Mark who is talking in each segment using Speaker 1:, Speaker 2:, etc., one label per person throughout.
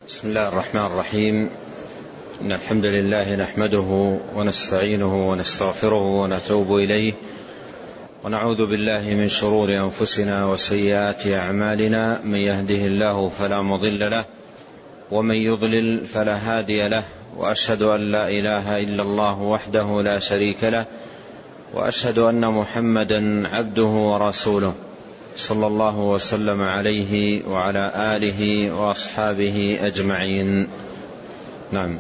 Speaker 1: بسم الله الرحمن الرحيم. إن الحمد لله نحمده ونستعينه ونستغفره ونتوب إليه، ونعوذ بالله من شرور أنفسنا وسيئات أعمالنا. من يهده الله فلا مضل له، ومن يضلل فلا هادي له، وأشهد أن لا إله إلا الله وحده لا شريك له، وأشهد أن محمدا عبده ورسوله، صلى الله وسلم عليه وعلى آله وأصحابه أجمعين. نعم.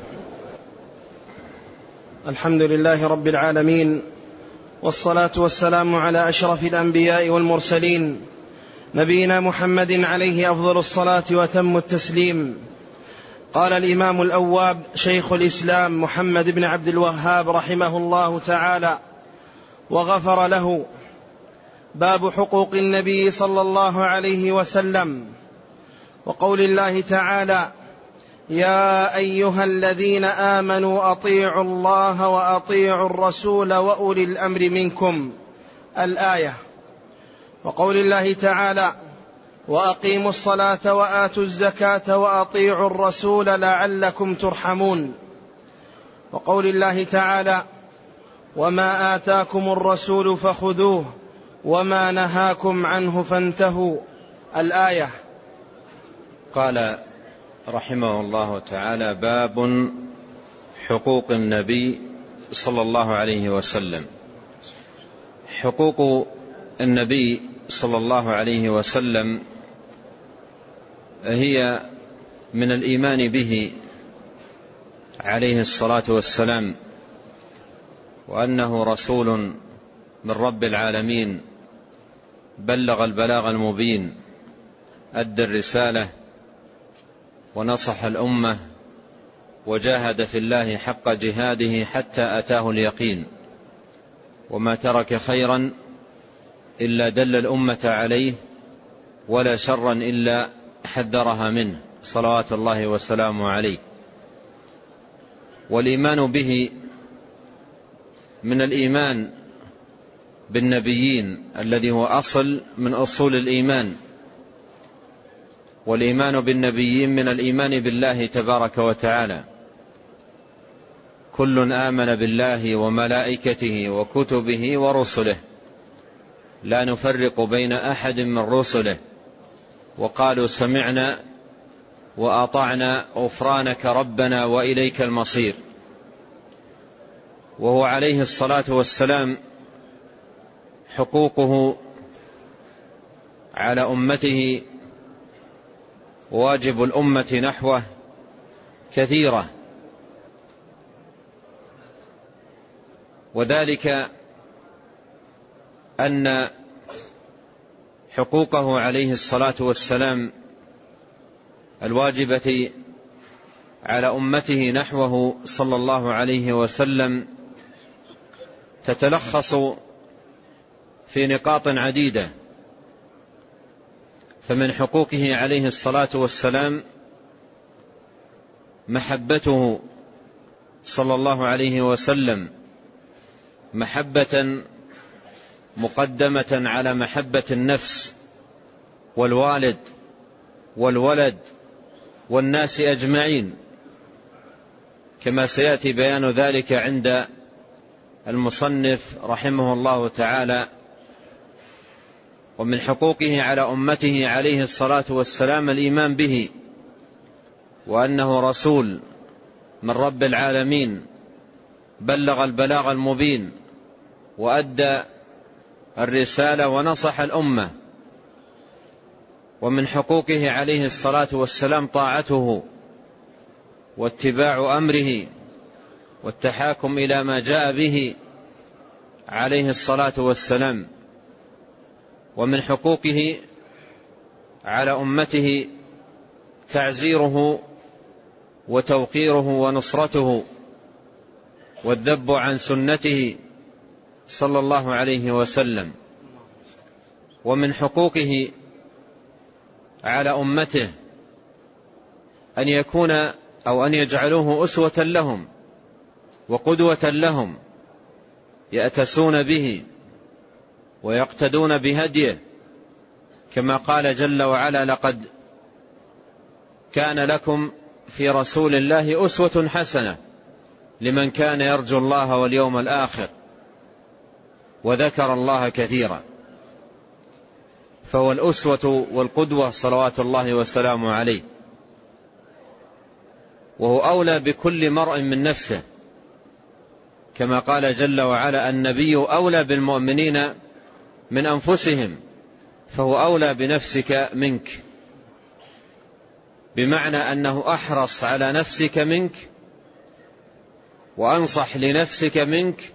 Speaker 2: الحمد لله رب العالمين، والصلاة والسلام على أشرف الأنبياء والمرسلين، نبينا محمد عليه أفضل الصلاة وتم التسليم. قال الإمام الأواب شيخ الإسلام محمد بن عبد الوهاب رحمه الله تعالى وغفر له: باب حقوق النبي صلى الله عليه وسلم، وقول الله تعالى: يا أيها الذين آمنوا أطيعوا الله وأطيعوا الرسول وأولي الأمر منكم، الآية. وقول الله تعالى: وأقيموا الصلاة وآتوا الزكاة وأطيعوا الرسول لعلكم ترحمون. وقول الله تعالى: وما آتاكم الرسول فخذوه وما نهاكم عنه فانتهوا، الآية.
Speaker 1: قال رحمه الله تعالى: باب حقوق النبي صلى الله عليه وسلم. حقوق النبي صلى الله عليه وسلم هي من الإيمان به عليه الصلاة والسلام، وأنه رسول من رب العالمين، بلغ البلاغ المبين، أدى الرسالة ونصح الأمة، وجاهد في الله حق جهاده حتى أتاه اليقين، وما ترك خيرا إلا دل الأمة عليه، ولا شرا إلا حذرها منه، صلوات الله وسلامه عليه. والإيمان به من الإيمان بالنبيين الذي هو أصل من أصول الإيمان، والإيمان بالنبيين من الإيمان بالله تبارك وتعالى. كل آمن بالله وملائكته وكتبه ورسله، لا نفرق بين أحد من رسله، وقالوا سمعنا وأطعنا غفرانك ربنا وإليك المصير. وهو عليه الصلاة والسلام حقوقه على أمته واجب الأمة نحوه كثيرة، وذلك أن حقوقه عليه الصلاة والسلام الواجبة على أمته نحوه صلى الله عليه وسلم تتلخص في نقاط عديدة. فمن حقوقه عليه الصلاة والسلام محبته صلى الله عليه وسلم محبة مقدمة على محبة النفس والوالد والولد والناس أجمعين، كما سيأتي بيان ذلك عند المصنف رحمه الله تعالى. ومن حقوقه على أمته عليه الصلاة والسلام الإيمان به، وأنه رسول من رب العالمين، بلغ البلاغ المبين، وأدى الرسالة ونصح الأمة. ومن حقوقه عليه الصلاة والسلام طاعته واتباع أمره والتحاكم إلى ما جاء به عليه الصلاة والسلام. ومن حقوقه على أمته تعزيره وتوقيره ونصرته والذب عن سنته صلى الله عليه وسلم. ومن حقوقه على أمته أن يكون أو أن يجعلوه أسوة لهم وقدوة لهم، يأتسون به ويقتدون بهديه، كما قال جل وعلا: لقد كان لكم في رسول الله أسوة حسنة لمن كان يرجو الله واليوم الآخر وذكر الله كثيرا. فهو الأسوة والقدوة صلوات الله وسلامه عليه، وهو أولى بكل مرء من نفسه، كما قال جل وعلا: النبي أولى بالمؤمنين من أنفسهم، فهو أولى بنفسك منك، بمعنى أنه أحرص على نفسك منك وأنصح لنفسك منك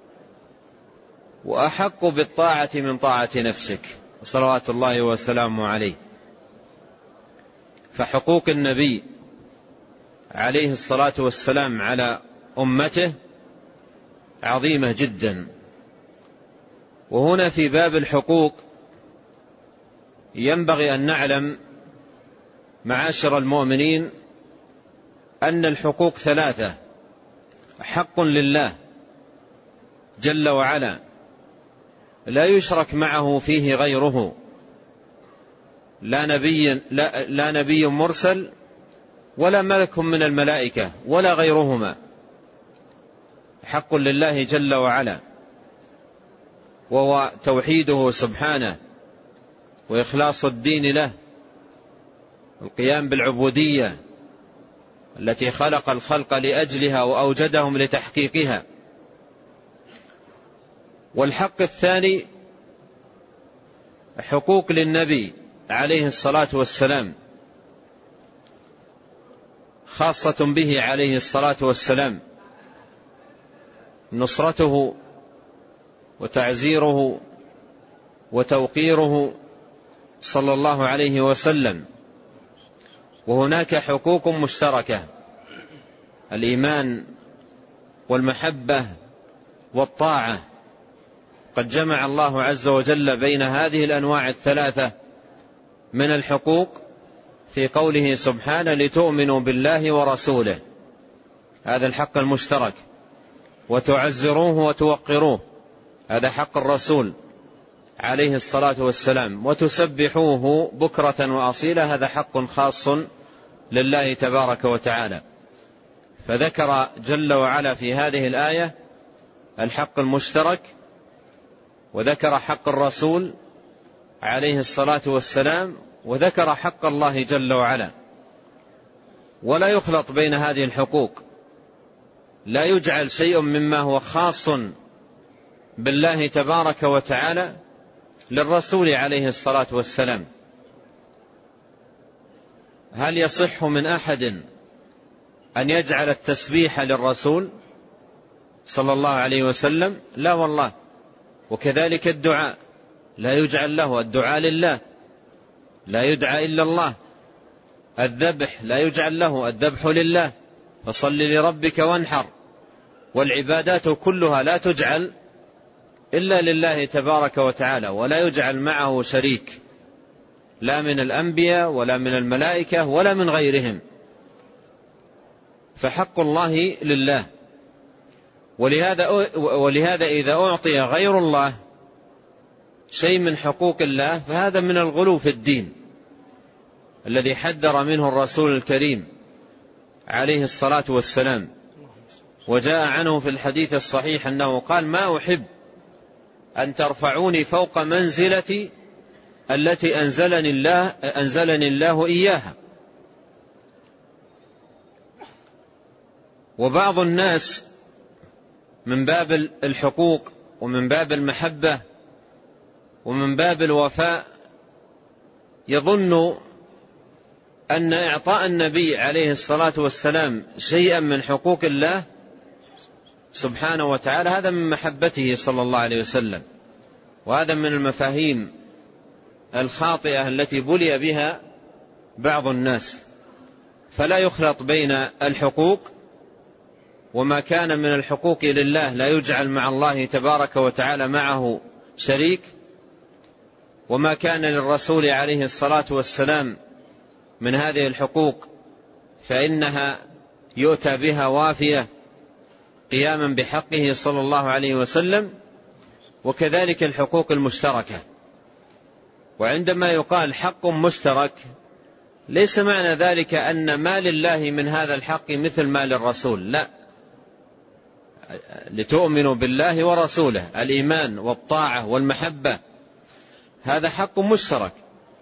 Speaker 1: وأحق بالطاعة من طاعة نفسك صلوات الله وسلامه عليه. فحقوق النبي عليه الصلاة والسلام على أمته عظيمة جدا. وهنا في باب الحقوق ينبغي أن نعلم معاشر المؤمنين أن الحقوق ثلاثة: حق لله جل وعلا لا يشرك معه فيه غيره، لا نبي مرسل ولا ملك من الملائكة ولا غيرهما، حق لله جل وعلا، وهو توحيده سبحانه وإخلاص الدين له، القيام بالعبودية التي خلق الخلق لأجلها وأوجدهم لتحقيقها. والحق الثاني حقوق للنبي عليه الصلاة والسلام خاصة به عليه الصلاة والسلام، نصرته وتعزيره وتوقيره صلى الله عليه وسلم. وهناك حقوق مشتركة: الإيمان والمحبة والطاعة. قد جمع الله عز وجل بين هذه الأنواع الثلاثة من الحقوق في قوله سبحانه: لتؤمنوا بالله ورسوله، هذا الحق المشترك، وتعزروه وتوقروه، هذا حق الرسول عليه الصلاة والسلام، وتسبحوه بكرة وأصيلا، هذا حق خاص لله تبارك وتعالى. فذكر جل وعلا في هذه الآية الحق المشترك، وذكر حق الرسول عليه الصلاة والسلام، وذكر حق الله جل وعلا. ولا يخلط بين هذه الحقوق، لا يجعل شيء مما هو خاص بالله تبارك وتعالى للرسول عليه الصلاة والسلام. هل يصح من أحد أن يجعل التسبيح للرسول صلى الله عليه وسلم؟ لا والله. وكذلك الدعاء لا يجعل له، الدعاء لله لا يدعى إلا الله. الذبح لا يجعل له، الذبح لله، فصل لربك وانحر. والعبادات كلها لا تجعل إلا لله تبارك وتعالى، ولا يجعل معه شريك، لا من الأنبياء ولا من الملائكة ولا من غيرهم. فحق الله لله. ولهذا إذا أعطي غير الله شيء من حقوق الله فهذا من الغلو في الدين الذي حذر منه الرسول الكريم عليه الصلاة والسلام. وجاء عنه في الحديث الصحيح أنه قال: ما أحب أن ترفعوني فوق منزلتي التي أنزلني الله إياها. وبعض الناس من باب الحقوق ومن باب المحبة ومن باب الوفاء يظن أن إعطاء النبي عليه الصلاة والسلام شيئا من حقوق الله سبحانه وتعالى هذا من محبته صلى الله عليه وسلم. وهذا من المفاهيم الخاطئة التي بلي بها بعض الناس. فلا يخلط بين الحقوق، وما كان من الحقوق لله لا يجعل مع الله تبارك وتعالى معه شريك، وما كان للرسول عليه الصلاة والسلام من هذه الحقوق فإنها يؤتى بها وافية قياما بحقه صلى الله عليه وسلم. وكذلك الحقوق المشتركة. وعندما يقال حق مشترك ليس معنى ذلك أن ما لله من هذا الحق مثل ما للرسول، لا، لتؤمنوا بالله ورسوله، الإيمان والطاعة والمحبة هذا حق مشترك،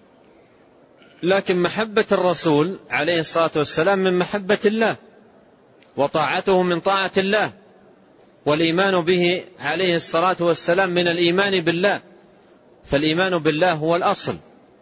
Speaker 1: لكن محبة الرسول عليه الصلاة والسلام من محبة الله، وطاعته من طاعة الله، والإيمان به عليه الصلاة والسلام من الإيمان بالله، فالإيمان بالله هو الأصل،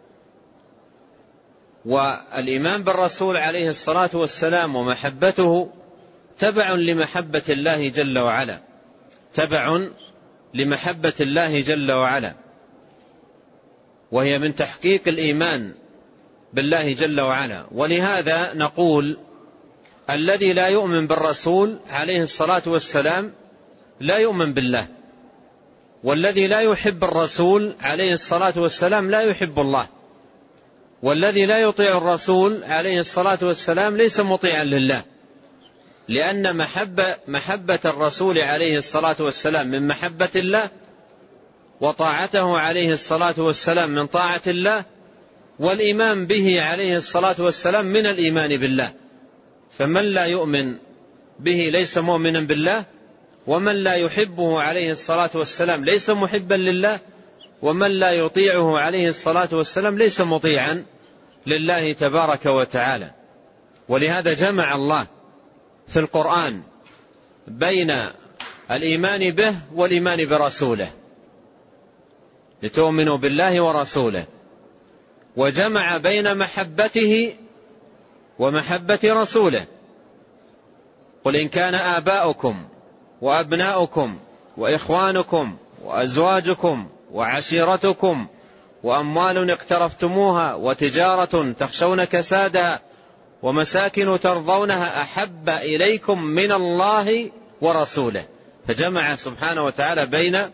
Speaker 1: والإيمان بالرسول عليه الصلاة والسلام ومحبته تبع لمحبة الله جل وعلا، تبع لمحبة الله جل وعلا، وهي من تحقيق الإيمان بالله جل وعلا. ولهذا نقول الذي لا يؤمن بالرسول عليه الصلاة والسلام لا يؤمن بالله، والذي لا يحب الرسول عليه الصلاة والسلام لا يحب الله، والذي لا يطيع الرسول عليه الصلاة والسلام ليس مطيعا لله، لأن محبة الرسول عليه الصلاة والسلام من محبة الله، وطاعته عليه الصلاة والسلام من طاعة الله، والإيمان به عليه الصلاة والسلام من الإيمان بالله. فمن لا يؤمن به ليس مؤمنا بالله، ومن لا يحبه عليه الصلاة والسلام ليس محبا لله، ومن لا يطيعه عليه الصلاة والسلام ليس مطيعا لله تبارك وتعالى. ولهذا جمع الله في القرآن بين الإيمان به والإيمان برسوله، لتؤمنوا بالله ورسوله، وجمع بين محبته ومحبة رسوله. قل إن كان آباؤكم وأبناؤكم وإخوانكم وأزواجكم وعشيرتكم وأموال اقترفتموها وتجارة تخشون كسادها ومساكن ترضونها أحب إليكم من الله ورسوله، فجمع سبحانه وتعالى بين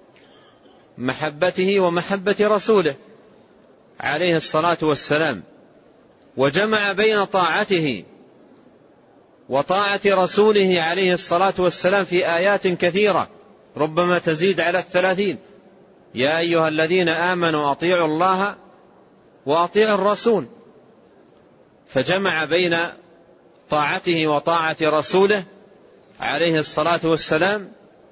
Speaker 1: محبته ومحبة رسوله عليه الصلاة والسلام، وجمع بين طاعته وطاعة رسوله عليه الصلاة والسلام في آيات كثيرة ربما تزيد على 30. يا أيها الذين آمنوا أطيعوا الله وأطيعوا الرسول، فجمع بين طاعته وطاعة رسوله عليه الصلاة والسلام،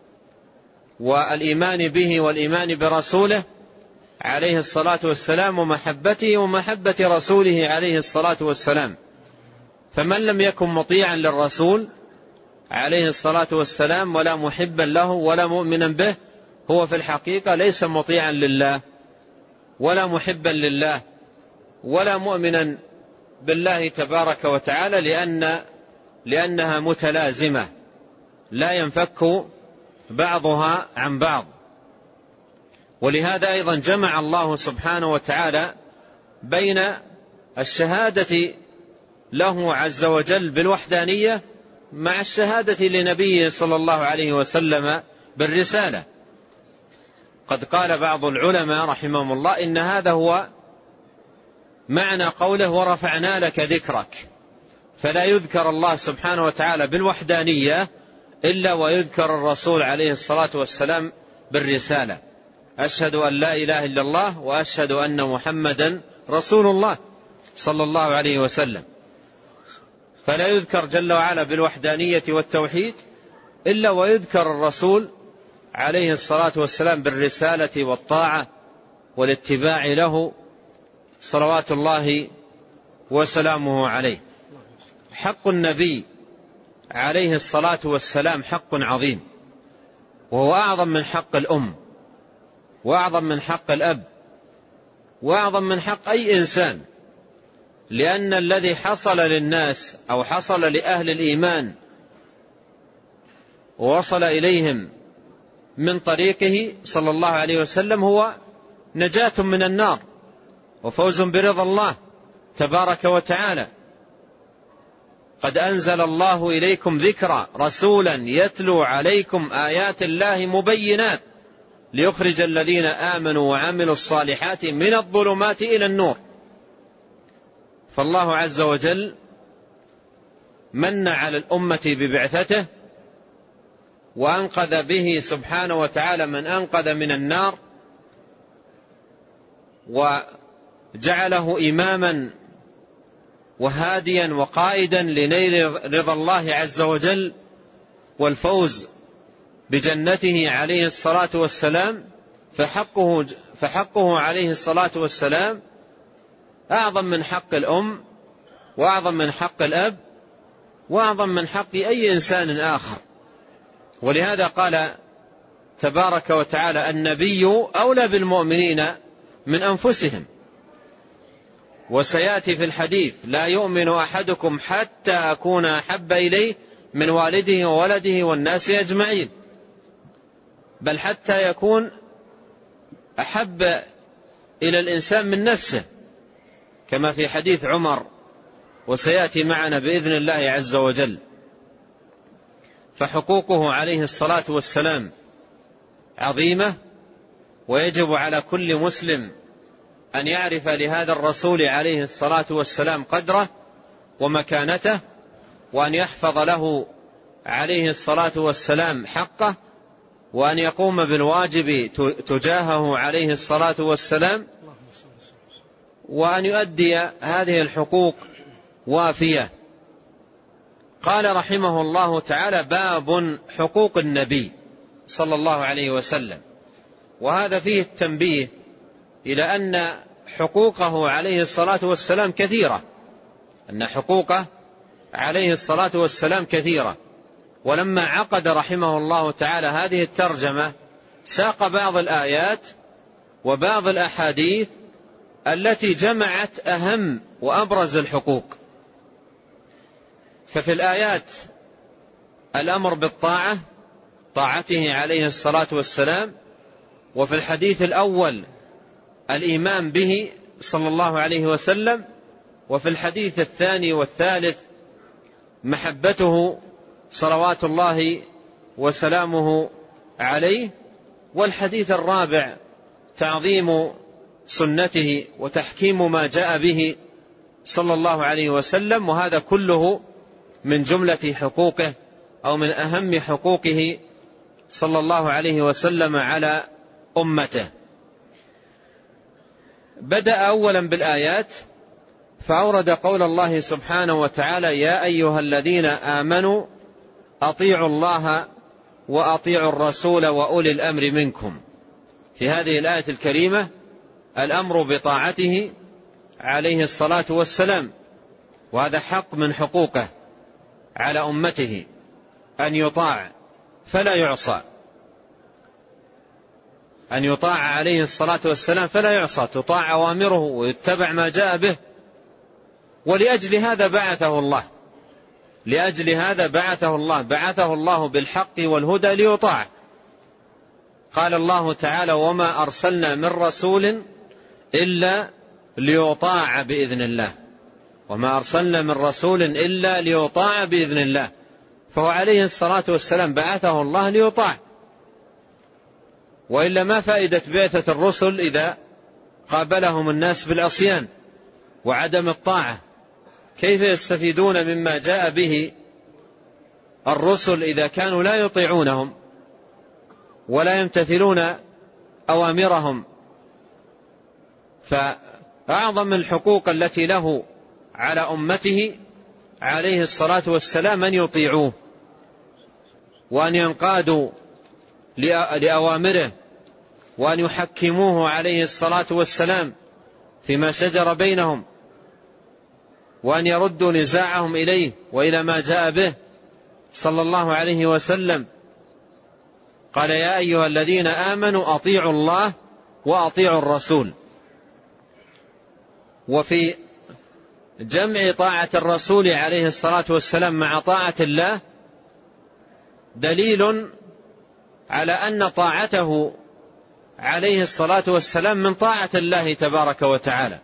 Speaker 1: والإيمان به والإيمان برسوله عليه الصلاة والسلام، ومحبته ومحبة رسوله عليه الصلاة والسلام. فمن لم يكن مطيعا للرسول عليه الصلاة والسلام ولا محبا له ولا مؤمنا به، هو في الحقيقة ليس مطيعا لله ولا محبا لله ولا مؤمنا بالله تبارك وتعالى، لأنها متلازمة لا ينفك بعضها عن بعض. ولهذا أيضا جمع الله سبحانه وتعالى بين الشهادة له عز وجل بالوحدانية مع الشهادة لنبيه صلى الله عليه وسلم بالرسالة. قد قال بعض العلماء رحمهم الله إن هذا هو معنى قوله ورفعنا لك ذكرك، فلا يذكر الله سبحانه وتعالى بالوحدانية إلا ويذكر الرسول عليه الصلاة والسلام بالرسالة. أشهد أن لا إله إلا الله وأشهد أن محمدا رسول الله صلى الله عليه وسلم، فلا يذكر جل وعلا بالوحدانية والتوحيد إلا ويذكر الرسول عليه الصلاة والسلام بالرسالة والطاعة والاتباع له صلوات الله وسلامه عليه. حق النبي عليه الصلاة والسلام حق عظيم، وهو أعظم من حق الأم، وأعظم من حق الأب، وأعظم من حق أي إنسان، لأن الذي حصل للناس أو حصل لأهل الإيمان ووصل إليهم من طريقه صلى الله عليه وسلم هو نجاة من النار وفوز برضا الله تبارك وتعالى. قد أنزل الله إليكم ذكرا رسولا يتلو عليكم آيات الله مبينات ليخرج الذين آمنوا وعملوا الصالحات من الظلمات إلى النور. فالله عز وجل من على الأمة ببعثته وأنقذ به سبحانه وتعالى من أنقذ من النار، وجعله إماما وهاديا وقائدا لنيل رضا الله عز وجل والفوز بجنته عليه الصلاة والسلام، فحقه عليه الصلاة والسلام أعظم من حق الأم، وأعظم من حق الأب، وأعظم من حق أي إنسان آخر. ولهذا قال تبارك وتعالى: النبي أولى بالمؤمنين من أنفسهم. وسيأتي في الحديث: لا يؤمن أحدكم حتى أكون أحب إليه من والده وولده والناس أجمعين، بل حتى يكون أحب إلى الإنسان من نفسه، كما في حديث عمر، وسيأتي معنا بإذن الله عز وجل. فحقوقه عليه الصلاة والسلام عظيمة، ويجب على كل مسلم أن يعرف لهذا الرسول عليه الصلاة والسلام قدره ومكانته، وأن يحفظ له عليه الصلاة والسلام حقه، وأن يقوم بالواجب تجاهه عليه الصلاة والسلام، وأن يؤدي هذه الحقوق وافية. قال رحمه الله تعالى: باب حقوق النبي صلى الله عليه وسلم. وهذا فيه التنبيه إلى أن حقوقه عليه الصلاة والسلام كثيرة، أن حقوقه عليه الصلاة والسلام كثيرة. ولما عقد رحمه الله تعالى هذه الترجمة ساق بعض الآيات وبعض الأحاديث التي جمعت أهم وأبرز الحقوق. ففي الآيات الأمر بالطاعة، طاعته عليه الصلاة والسلام، وفي الحديث الأول الإيمان به صلى الله عليه وسلم، وفي الحديث الثاني والثالث محبته صلوات الله وسلامه عليه، والحديث الرابع تعظيم سنته وتحكيم ما جاء به صلى الله عليه وسلم. وهذا كله من جملة حقوقه أو من أهم حقوقه صلى الله عليه وسلم على أمته. بدأ أولا بالآيات، فأورد قول الله سبحانه وتعالى: يا أيها الذين آمنوا أطيعوا الله وأطيعوا الرسول وأولي الأمر منكم. في هذه الآية الكريمة الأمر بطاعته عليه الصلاة والسلام، وهذا حق من حقوقه على أمته، أن يطاع فلا يعصى، أن يطاع عليه الصلاة والسلام فلا يعصى، تطاع أوامره ويتبع ما جاء به. ولأجل هذا بعثه الله، لأجل هذا بعثه الله بالحق والهدى ليطاع. قال الله تعالى: وما أرسلنا من رسول إلا ليطاع بإذن الله، وما أرسلنا من رسول إلا ليطاع بإذن الله. فهو عليه الصلاة والسلام بعثه الله ليطاع، وإلا ما فائدة بعثة الرسل إذا قابلهم الناس بالعصيان وعدم الطاعة؟ كيف يستفيدون مما جاء به الرسل إذا كانوا لا يطيعونهم ولا يمتثلون أوامرهم؟ فأعظم الحقوق التي له على أمته عليه الصلاة والسلام أن يطيعوه وأن ينقادوا لأوامره، وأن يحكموه عليه الصلاة والسلام فيما شجر بينهم، وأن يردوا نزاعهم إليه وإلى ما جاء به صلى الله عليه وسلم. قال: يا أيها الذين آمنوا أطيعوا الله وأطيعوا الرسول. وفي جمع طاعة الرسول عليه الصلاة والسلام مع طاعة الله دليل على أن طاعته عليه الصلاة والسلام من طاعة الله تبارك وتعالى.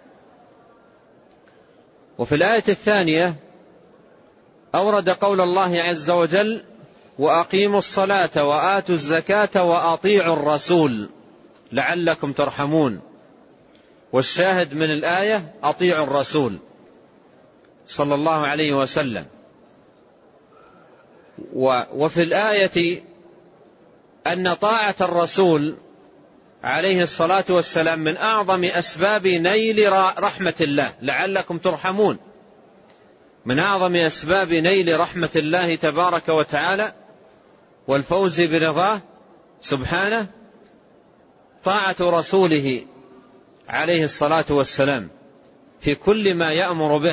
Speaker 1: وفي الآية الثانية أورد قول الله عز وجل: وأقيموا الصلاة وآتوا الزكاة وأطيعوا الرسول لعلكم ترحمون. والشاهد من الآية أطيعوا الرسول صلى الله عليه وسلم. وفي الآية أن طاعة الرسول عليه الصلاة والسلام من أعظم أسباب نيل رحمة الله لعلكم ترحمون. من أعظم أسباب نيل رحمة الله تبارك وتعالى والفوز برضاه سبحانه طاعة رسوله عليه الصلاة والسلام في كل ما يأمر به.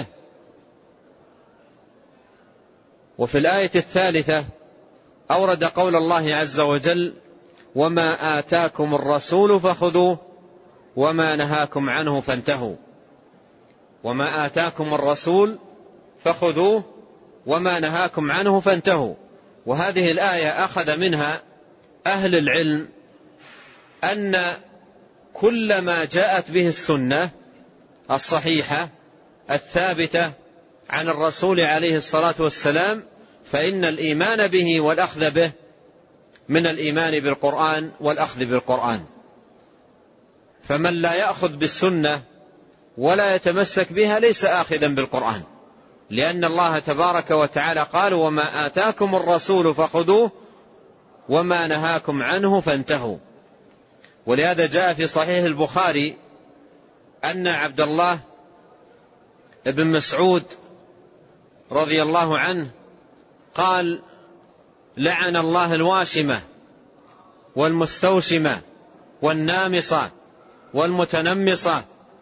Speaker 1: وفي الآية الثالثة أورد قول الله عز وجل: وما آتاكم الرسول فخذوه وما نهاكم عنه فانتهوا. وما آتاكم الرسول فخذوه وما نهاكم عنه فانتهوا. وهذه الآية أخذ منها أهل العلم أن كل ما جاءت به السنة الصحيحة الثابتة عن الرسول عليه الصلاة والسلام فإن الإيمان به والأخذ به من الإيمان بالقرآن والأخذ بالقرآن. فمن لا يأخذ بالسنة ولا يتمسك بها ليس آخذا بالقرآن، لأن الله تبارك وتعالى قال: وما آتاكم الرسول فخذوه وما نهاكم عنه فانتهوا. ولهذا جاء في صحيح البخاري أن عبد الله بن مسعود رضي الله عنه قال: لعن الله الواشمة والمستوشمة والنامصة والمتنمصة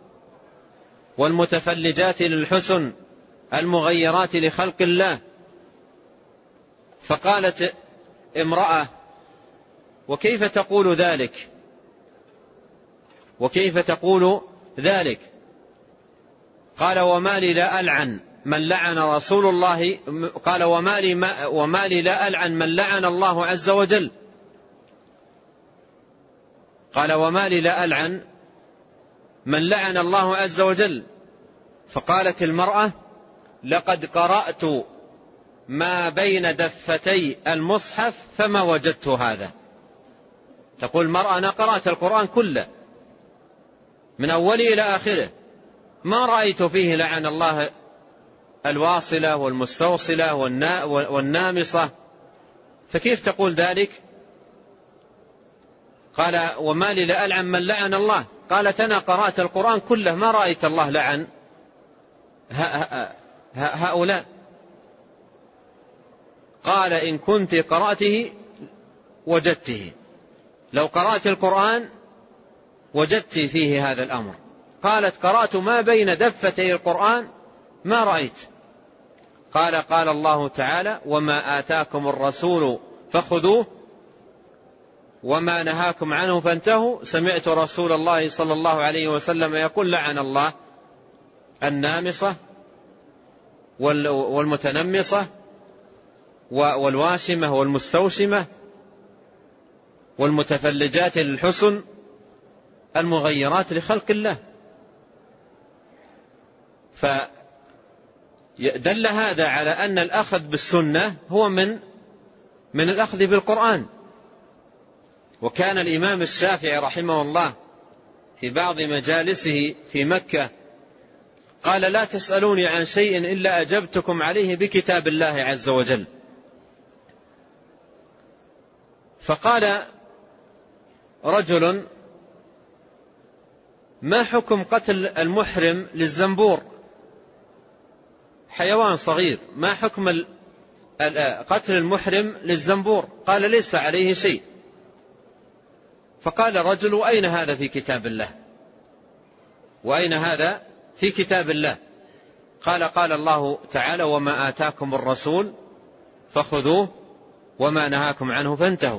Speaker 1: والمتفلجات للحسن المغيرات لخلق الله. فقالت امرأة: وكيف تقول ذلك؟ وكيف تقول ذلك؟ قال: وما لي لا ألعن من لعن رسول الله. قال: وما لي لا ألعن من لعن الله عز وجل. قال: وما لي لا ألعن من لعن الله عز وجل. فقالت المرأة: لقد قرأت ما بين دفتي المصحف فما وجدت هذا. تقول المرأة: أنا قرأت القرآن كله من أوله إلى آخره ما رأيت فيه لعن الله الواصلة والمستوصلة والنامصة، فكيف تقول ذلك؟ قال: وما لي لا ألعن من لعن الله. قالت: أنا قرأت القرآن كله ما رأيت الله لعن هؤلاء. قال: إن كنت قرأته وجدته، لو قرأت القرآن وجدت فيه هذا الأمر. قالت: قرأت ما بين دفتي القرآن ما رأيت. قال: قال الله تعالى: وما آتاكم الرسول فخذوه وما نهاكم عنه فانتهوا. سمعت رسول الله صلى الله عليه وسلم يقول: لعن الله النامصة والمتنمصة والواشمة والمستوشمة والمتفلجات للحسن المغيرات لخلق الله. فدل هذا على أن الأخذ بالسنة هو من الأخذ بالقرآن. وكان الإمام الشافعي رحمه الله في بعض مجالسه في مكة قال: لا تسألوني عن شيء إلا أجبتكم عليه بكتاب الله عز وجل. فقال رجل: ما حكم قتل المحرم للزنبور؟ حيوان صغير، ما حكم قتل المحرم للزنبور؟ قال: ليس عليه شيء. فقال الرجل: أين هذا في كتاب الله؟ وأين هذا في كتاب الله؟ قال: قال الله تعالى: وما آتاكم الرسول فخذوه وما نهاكم عنه فانتهوا.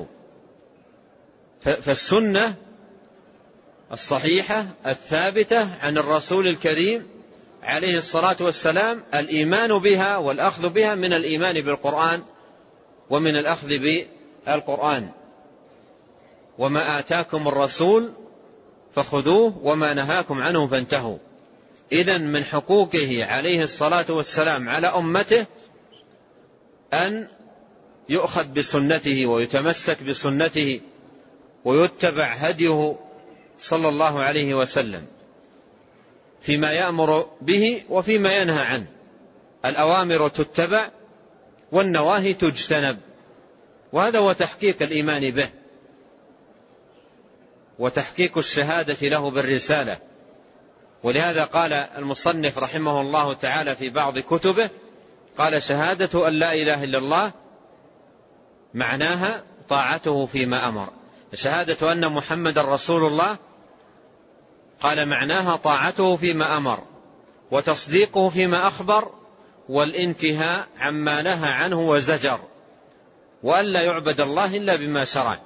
Speaker 1: فالسنة الصحيحة الثابتة عن الرسول الكريم عليه الصلاة والسلام الإيمان بها والأخذ بها من الإيمان بالقرآن ومن الأخذ بالقرآن. وما آتاكم الرسول فخذوه وما نهاكم عنه فانتهوا. إذن من حقوقه عليه الصلاة والسلام على أمته أن يؤخذ بسنته ويتمسك بسنته ويتبع هديه صلى الله عليه وسلم فيما يأمر به وفيما ينهى عنه. الأوامر تتبع والنواهي تجتنب، وهذا هو تحقيق الإيمان به وتحقيق الشهادة له بالرسالة. ولهذا قال المصنف رحمه الله تعالى في بعض كتبه: قال شهادة أن لا إله إلا الله معناها طاعته فيما أمر. شهادة أن محمد رسول الله قال معناها طاعته فيما أمر وتصديقه فيما أخبر والانتهاء عما نهى عنه وزجر، وأن لا يعبد الله إلا بما شرع.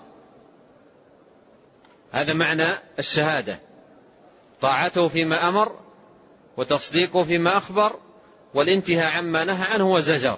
Speaker 1: هذا معنى الشهادة، طاعته فيما أمر وتصديقه فيما أخبر والانتهاء عما نهى عنه وزجر.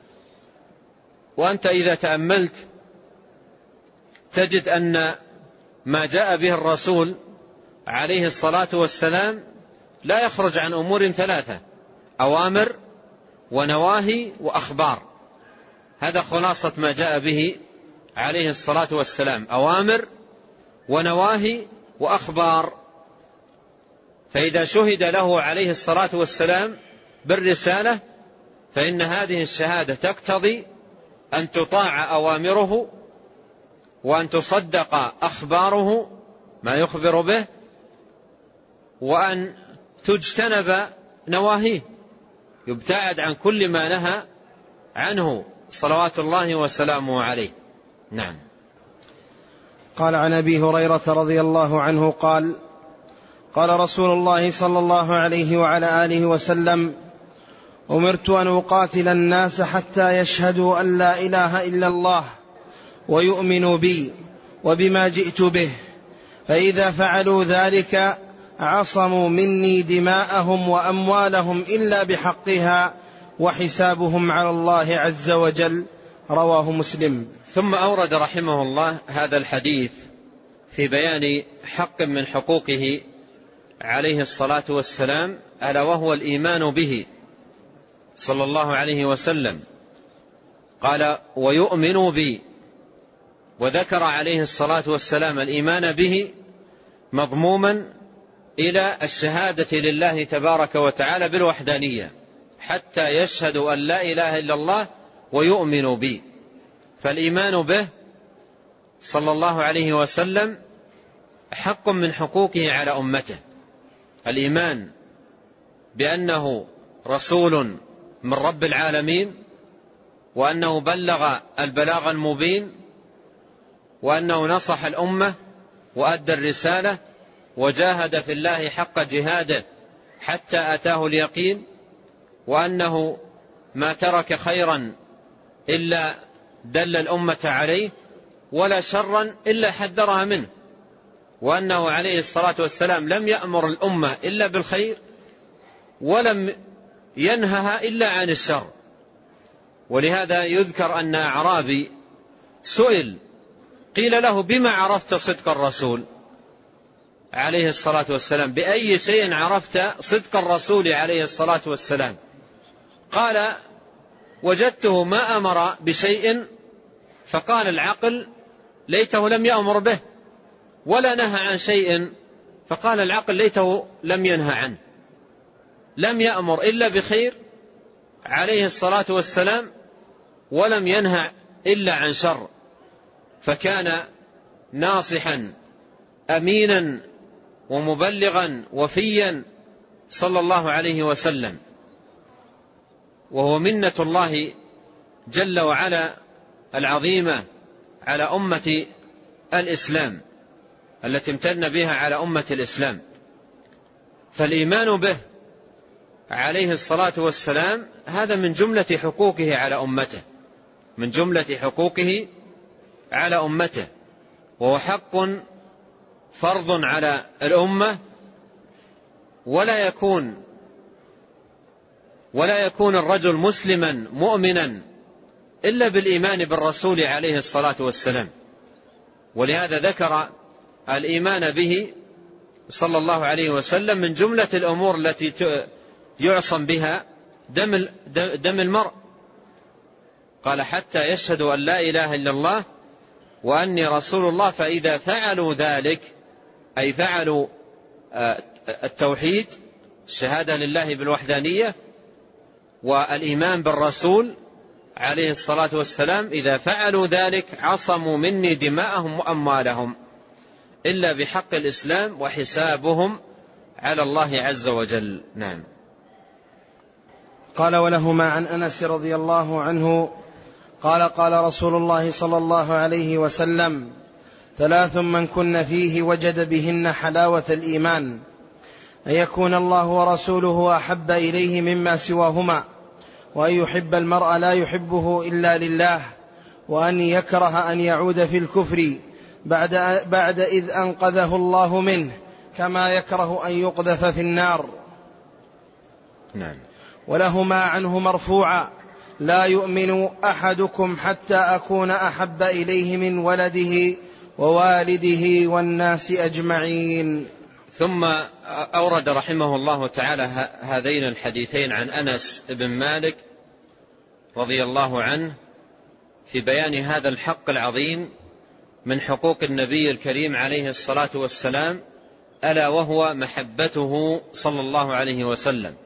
Speaker 1: وأنت إذا تأملت تجد أن ما جاء به الرسول عليه الصلاة والسلام لا يخرج عن أمور ثلاثة: أوامر ونواهي وأخبار. هذا خلاصة ما جاء به عليه الصلاة والسلام: أوامر ونواهي وأخبار. فإذا شهد له عليه الصلاة والسلام بالرسالة فإن هذه الشهادة تقتضي أن تطاع أوامره وأن تصدق أخباره ما يخبر به وأن تجتنب نواهيه، يبتعد عن كل ما نهى عنه صلوات الله وسلامه عليه. نعم.
Speaker 2: قال عن أبي هريرة رضي الله عنه قال: قال رسول الله صلى الله عليه وعلى آله وسلم: أمرت أن أقاتل الناس حتى يشهدوا أن لا إله إلا الله ويؤمنوا بي وبما جئت به، فإذا فعلوا ذلك عصموا مني دماءهم وأموالهم إلا بحقها وحسابهم على الله عز وجل. رواه مسلم.
Speaker 1: ثم أورد رحمه الله هذا الحديث في بيان حق من حقوقه عليه الصلاة والسلام، ألا وهو الإيمان به صلى الله عليه وسلم. قال: ويؤمن بي، وذكر عليه الصلاة والسلام الإيمان به مضموما إلى الشهادة لله تبارك وتعالى بالوحدانية حتى يشهدوا أن لا إله إلا الله ويؤمنوا بي. فالإيمان به صلى الله عليه وسلم حق من حقوقه على أمته، الإيمان بأنه رسول من رب العالمين، وأنه بلغ البلاغ المبين، وأنه نصح الأمة وأدى الرسالة وجاهد في الله حق جهاده حتى أتاه اليقين، وأنه ما ترك خيرا إلا دل الأمة عليه ولا شرا إلا حذرها منه، وأنه عليه الصلاة والسلام لم يأمر الأمة إلا بالخير ولم ينهها إلا عن الشر. ولهذا يذكر أن أعرابي سئل قيل له: بما عرفت صدق الرسول عليه الصلاة والسلام؟ بأي شيء عرفت صدق الرسول عليه الصلاة والسلام؟ قال: وجدته ما أمر بشيء فقال العقل ليته لم يأمر به، ولا نهى عن شيء فقال العقل ليته لم ينهى عنه. لم يأمر إلا بخير عليه الصلاة والسلام ولم ينهى إلا عن شر، فكان ناصحا أمينا ومبلغا وفيا صلى الله عليه وسلم. وهو منة الله جل وعلا العظيمة على أمة الإسلام التي امتن بها على أمة الإسلام. فالإيمان به عليه الصلاة والسلام هذا من جملة حقوقه على أمته، من جملة حقوقه على أمته، وهو حق فرض على الأمة، ولا يكون الرجل مسلما مؤمنا إلا بالإيمان بالرسول عليه الصلاة والسلام. ولهذا ذكر الإيمان به صلى الله عليه وسلم من جملة الأمور التي يعصم بها دم المرء. قال: حتى يشهدوا أن لا إله إلا الله وأني رسول الله، فإذا فعلوا ذلك أي فعلوا التوحيد، الشهادة لله بالوحدانية والإيمان بالرسول عليه الصلاة والسلام، إذا فعلوا ذلك عصموا مني دماءهم وأموالهم إلا بحق الإسلام وحسابهم على الله عز وجل. نعم.
Speaker 2: قال ولهما عن أنس رضي الله عنه قال قال رسول الله صلى الله عليه وسلم: 3 من كن فيه وجد بهن حلاوة الإيمان: أن يكون الله ورسوله أحب إليه مما سواهما، وأن يحب المرء لا يحبه إلا لله، وأن يكره أن يعود في الكفر بعد إذ أنقذه الله منه، كما يكره أن يقذف في النار.
Speaker 1: نعم.
Speaker 2: ولهما عنه مرفوعا: لا يؤمن أحدكم حتى أكون أحب إليه من ولده ووالده والناس أجمعين.
Speaker 1: ثم أورد رحمه الله تعالى هذين الحديثين عن أنس بن مالك رضي الله عنه في بيان هذا الحق العظيم من حقوق النبي الكريم عليه الصلاة والسلام، ألا وهو محبته صلى الله عليه وسلم،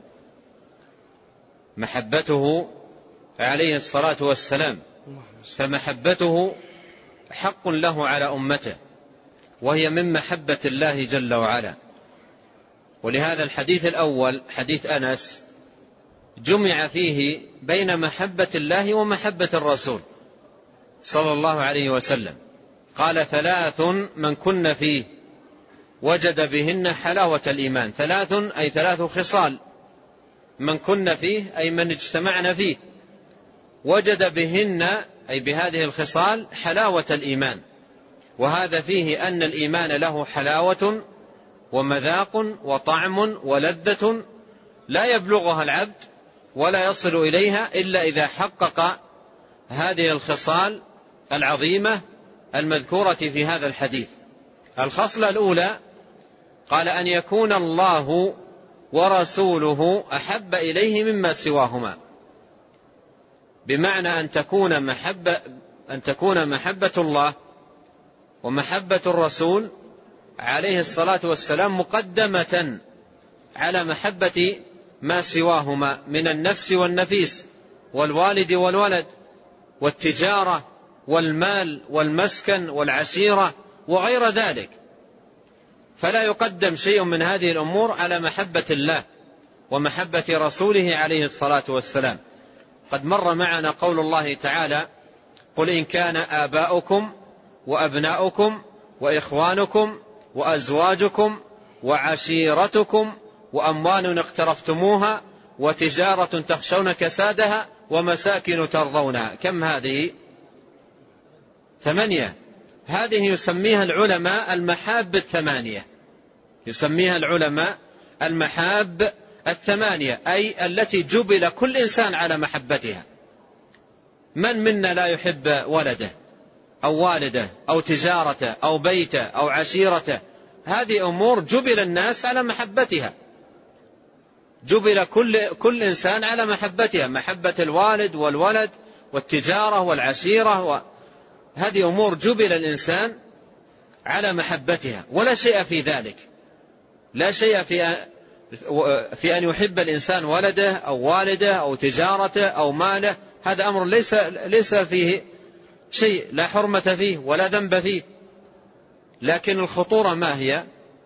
Speaker 1: محبته عليه الصلاة والسلام. فمحبته حق له على أمته، وهي من محبة الله جل وعلا. ولهذا الحديث الأول حديث أنس جمع فيه بين محبة الله ومحبة الرسول صلى الله عليه وسلم. قال: 3 من كن فيه وجد بهن حلاوة الإيمان. 3 أي 3 خصال، من كن فيه أي من اجتمعنا فيه، وجد بهن أي بهذه الخصال حلاوة الإيمان. وهذا فيه أن الإيمان له حلاوة ومذاق وطعم ولذة لا يبلغها العبد ولا يصل إليها إلا إذا حقق هذه الخصال العظيمة المذكورة في هذا الحديث. الخصلة الأولى قال: أن يكون الله ورسوله أحب إليه مما سواهما، بمعنى أن تكون محبة الله ومحبة الرسول عليه الصلاة والسلام مقدمة على محبة ما سواهما من النفس والنفيس والوالد والولد والتجارة والمال والمسكن والعشيرة وغير ذلك. فلا يقدم شيء من هذه الأمور على محبة الله ومحبة رسوله عليه الصلاة والسلام. قد مر معنا قول الله تعالى: قل إن كان آباؤكم وأبناؤكم وإخوانكم وأزواجكم وعشيرتكم وأموال اقترفتموها وتجارة تخشون كسادها ومساكن ترضونها. كم هذه؟ 8. هذه يسميها العلماء المحاب 8، يسميها العلماء المحاب 8، أي التي جبل كل إنسان على محبتها. من منا لا يحب ولده أو والده أو تجارته أو بيته أو عشيرته؟ هذه أمور جبل الناس على محبتها، جبل كل إنسان على محبتها، محبة الوالد والولد والتجارة والعشيرة، هذه أمور جبل الإنسان على محبتها، ولا شيء في ذلك، لا شيء في أن يحب الإنسان ولده أو والده أو تجارته أو ماله. هذا أمر ليس فيه شيء، لا حرمة فيه ولا ذنب فيه. لكن الخطورة ما هي؟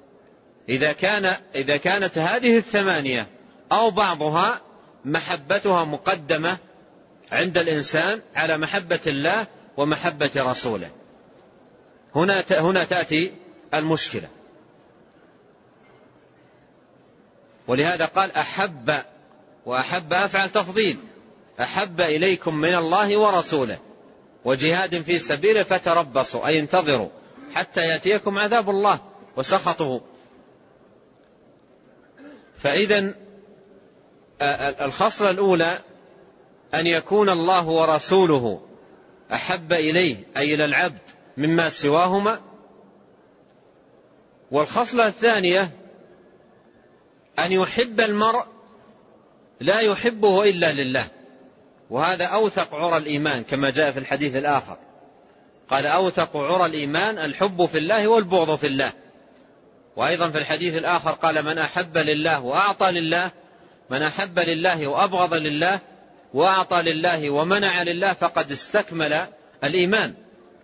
Speaker 1: إذا كانت هذه 8 أو بعضها محبتها مقدمة عند الإنسان على محبة الله ومحبة رسوله، هنا تأتي المشكلة. ولهذا قال: أحب، وأحب أفعل تفضيل، أحب إليكم من الله ورسوله وجهاد في سبيله فتربصوا، أي انتظروا حتى يأتيكم عذاب الله وسخطه. فإذا الخصلة الأولى أن يكون الله ورسوله أحب إليه أي إلى العبد مما سواهما. والخصلة الثانية أن يحب المرء لا يحبه إلا لله، وهذا أوثق عرى الإيمان كما جاء في الحديث الآخر، قال: أوثق عرى الإيمان الحب في الله والبغض في الله. وأيضا في الحديث الآخر قال: من أحب لله وأعطى لله، من أحب لله وأبغض لله وأعطى لله ومنع لله فقد استكمل الإيمان.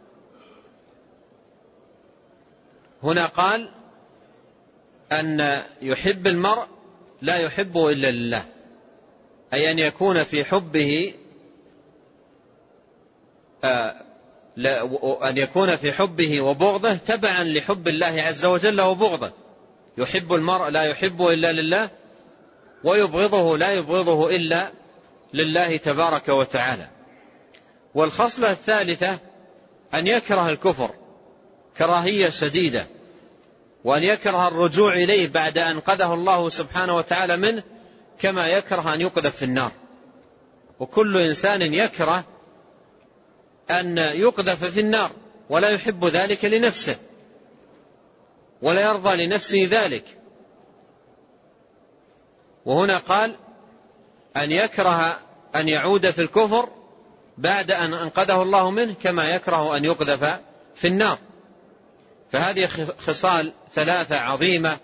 Speaker 1: هنا قال أن يحب المرء لا يحبه إلا لله، أي أن يكون في حبه أن يكون في حبه وبغضه تبعا لحب الله عز وجل وبغضه. يحب المرء لا يحبه إلا لله، ويبغضه لا يبغضه إلا لله تبارك وتعالى. والخصلة الثالثة أن يكره الكفر كراهية شديدة، وأن يكره الرجوع إليه بعد أن أنقذه الله سبحانه وتعالى منه، كما يكره أن يقذف في النار. وكل إنسان يكره أن يقذف في النار، ولا يحب ذلك لنفسه، ولا يرضى لنفسه ذلك. وهنا قال أن يكره أن يعود في الكفر بعد أن أنقذه الله منه، كما يكره أن يقذف في النار. فهذه خصال ثلاثة عظيمة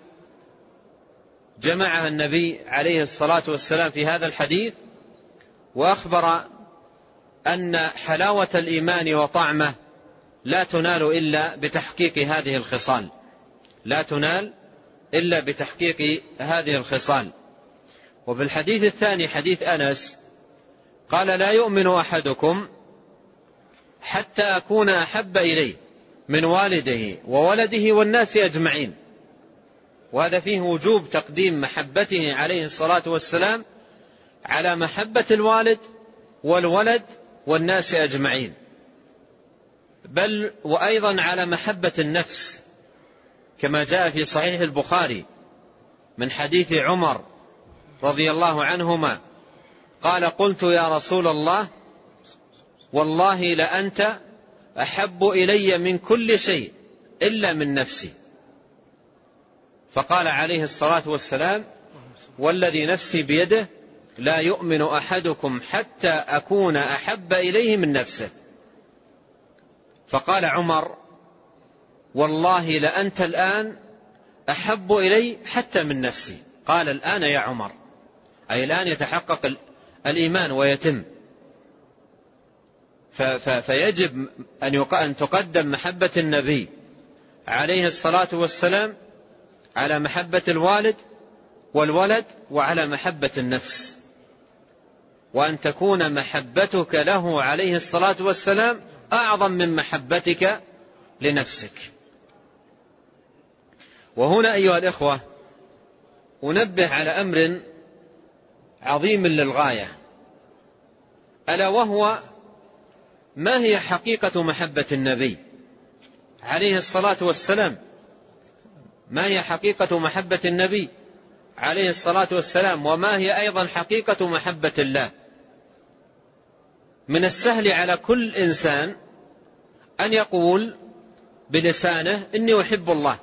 Speaker 1: جمعها النبي عليه الصلاة والسلام في هذا الحديث، وأخبر أن حلاوة الإيمان وطعمه لا تنال إلا بتحقيق هذه الخصال، لا تنال إلا بتحقيق هذه الخصال. وفي الحديث الثاني حديث أنس قال: لا يؤمن أحدكم حتى أكون أحب إليه من والده وولده والناس أجمعين. وهذا فيه وجوب تقديم محبته عليه الصلاة والسلام على محبة الوالد والولد والناس أجمعين، بل وأيضا على محبة النفس، كما جاء في صحيح البخاري من حديث عمر رضي الله عنهما قال: قلت يا رسول الله والله لأنت أحب إلي من كل شيء إلا من نفسي. فقال عليه الصلاة والسلام: والذي نفسي بيده لا يؤمن أحدكم حتى أكون أحب إليه من نفسه. فقال عمر: والله لأنت الآن أحب إلي حتى من نفسي. قال: الآن يا عمر، أي الآن يتحقق الإيمان ويتم. فيجب أن تقدم محبة النبي عليه الصلاة والسلام على محبة الوالد والولد وعلى محبة النفس، وأن تكون محبتك له عليه الصلاة والسلام أعظم من محبتك لنفسك. وهنا أيها الإخوة أنبه على أمر عظيم للغاية، ألا وهو ما هي حقيقة محبة النبي عليه الصلاة والسلام؟ ما هي حقيقة محبة النبي عليه الصلاة والسلام؟ وما هي أيضا حقيقة محبة الله؟ من السهل على كل إنسان أن يقول بلسانه إني أحب الله،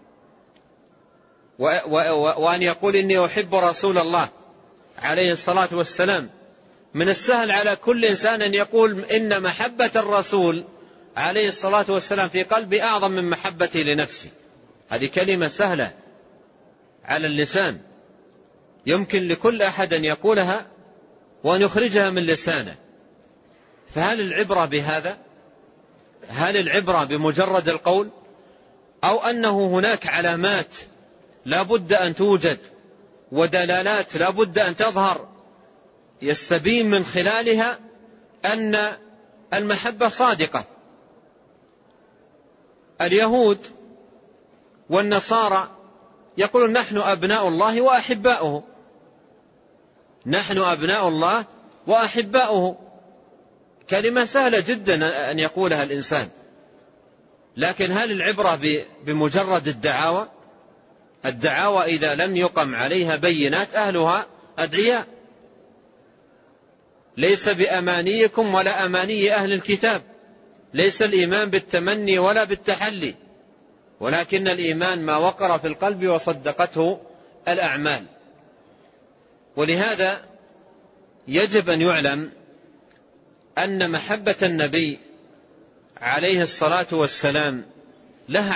Speaker 1: وأن يقول إني أحب رسول الله عليه الصلاة والسلام. من السهل على كل إنسان أن يقول إن محبة الرسول عليه الصلاة والسلام في قلبي أعظم من محبتي لنفسي. هذه كلمة سهلة على اللسان، يمكن لكل أحد أن يقولها وأن يخرجها من لسانه. فهل العبرة بهذا؟ هل العبرة بمجرد القول، أو أنه هناك علامات لا بد أن توجد ودلالات لا بد أن تظهر يستبين من خلالها أن المحبة صادقة؟ اليهود والنصارى يقولون نحن أبناء الله وأحباؤه، نحن أبناء الله وأحباؤه. كلمة سهلة جدا أن يقولها الإنسان، لكن هل العبرة بمجرد الدعاوى؟ الدعاوى إذا لم يقم عليها بينات أهلها أدعياء. ليس بأمانيكم ولا أماني أهل الكتاب، ليس الإيمان بالتمني ولا بالتحلي، ولكن الإيمان ما وقر في القلب وصدقته الأعمال. ولهذا يجب أن يعلم أن محبة النبي عليه الصلاة والسلام لها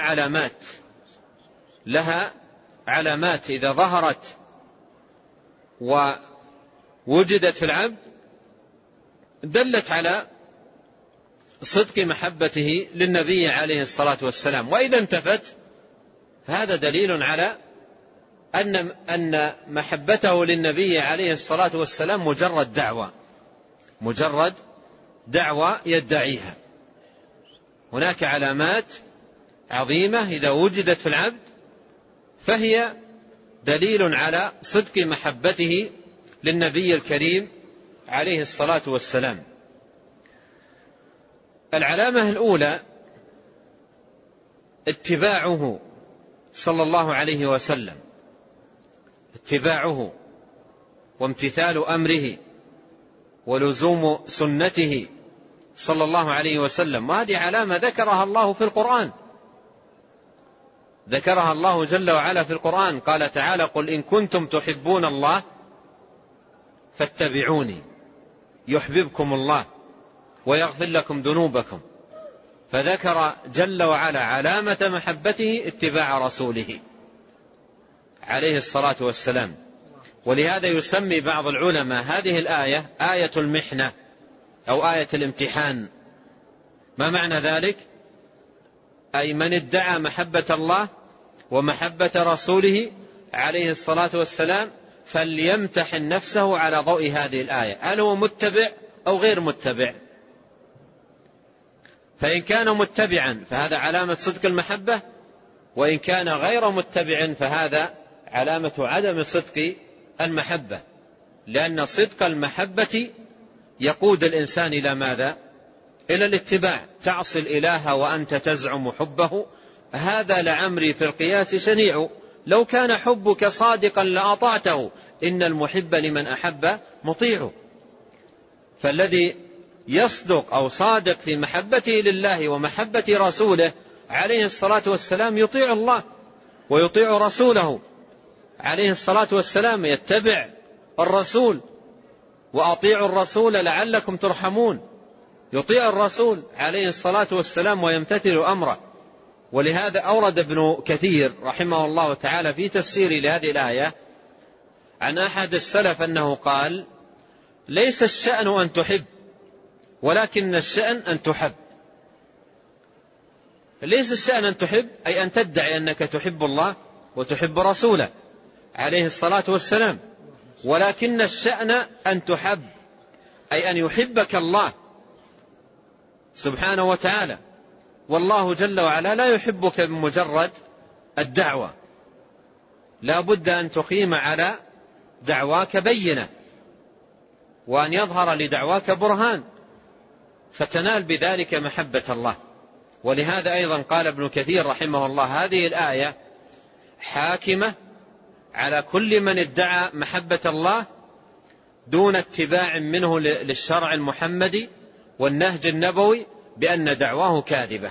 Speaker 1: علامات إذا ظهرت ووجدت في العبد دلت على صدق محبته للنبي عليه الصلاة والسلام، وإذا انتفت هذا دليل على أن محبته للنبي عليه الصلاة والسلام مجرد دعوة يدعيها. هناك علامات عظيمة إذا وجدت في العبد فهي دليل على صدق محبته للنبي الكريم عليه الصلاة والسلام. العلامة الأولى اتباعه صلى الله عليه وسلم، اتباعه وامتثال أمره ولزوم سنته صلى الله عليه وسلم. وهذه علامة ذكرها الله في القرآن، ذكرها الله جل وعلا في القرآن. قال تعالى: قل إن كنتم تحبون الله فاتبعوني يحببكم الله ويغفر لكم ذنوبكم. فذكر جل وعلا علامة محبته اتباع رسوله عليه الصلاة والسلام. ولهذا يسمي بعض العلماء هذه الآية آية المحنة أو آية الامتحان. ما معنى ذلك؟ أي من ادعى محبة الله ومحبة رسوله عليه الصلاة والسلام فليمتحن نفسه على ضوء هذه الآية، هل هو متبع أو غير متبع؟ فإن كان متبعا فهذا علامة صدق المحبة، وإن كان غير متبع فهذا علامة عدم صدق المحبة. لأن صدق المحبة يقود الإنسان إلى ماذا؟ إلى الاتباع. تعصي الإله وأنت تزعم حبه، هذا لعمري في القياس شنيع، لو كان حبك صادقا لأطعته، إن المحب لمن أحب مطيع. فالذي يصدق أو صادق في محبته لله ومحبة رسوله عليه الصلاة والسلام يطيع الله ويطيع رسوله عليه الصلاة والسلام، يتبع الرسول. وأطيعوا الرسول لعلكم ترحمون، يطيع الرسول عليه الصلاة والسلام ويمتثل أمره. ولهذا أورد ابن كثير رحمه الله تعالى في تفسير لهذه الآية عن أحد السلف أنه قال: ليس الشأن أن تحب، ولكن الشأن أن تحب. ليس الشأن أن تحب أي أن تدعي أنك تحب الله وتحب رسوله عليه الصلاة والسلام، ولكن الشأن أن تحب أي أن يحبك الله سبحانه وتعالى. والله جل وعلا لا يحبك بمجرد الدعوة، لا بد أن تقيم على دعواك بينة، وأن يظهر لدعواك برهان، فتنال بذلك محبة الله. ولهذا أيضا قال ابن كثير رحمه الله: هذه الآية حاكمة على كل من ادعى محبة الله دون اتباع منه للشرع المحمدي والنهج النبوي بأن دعواه كاذبة.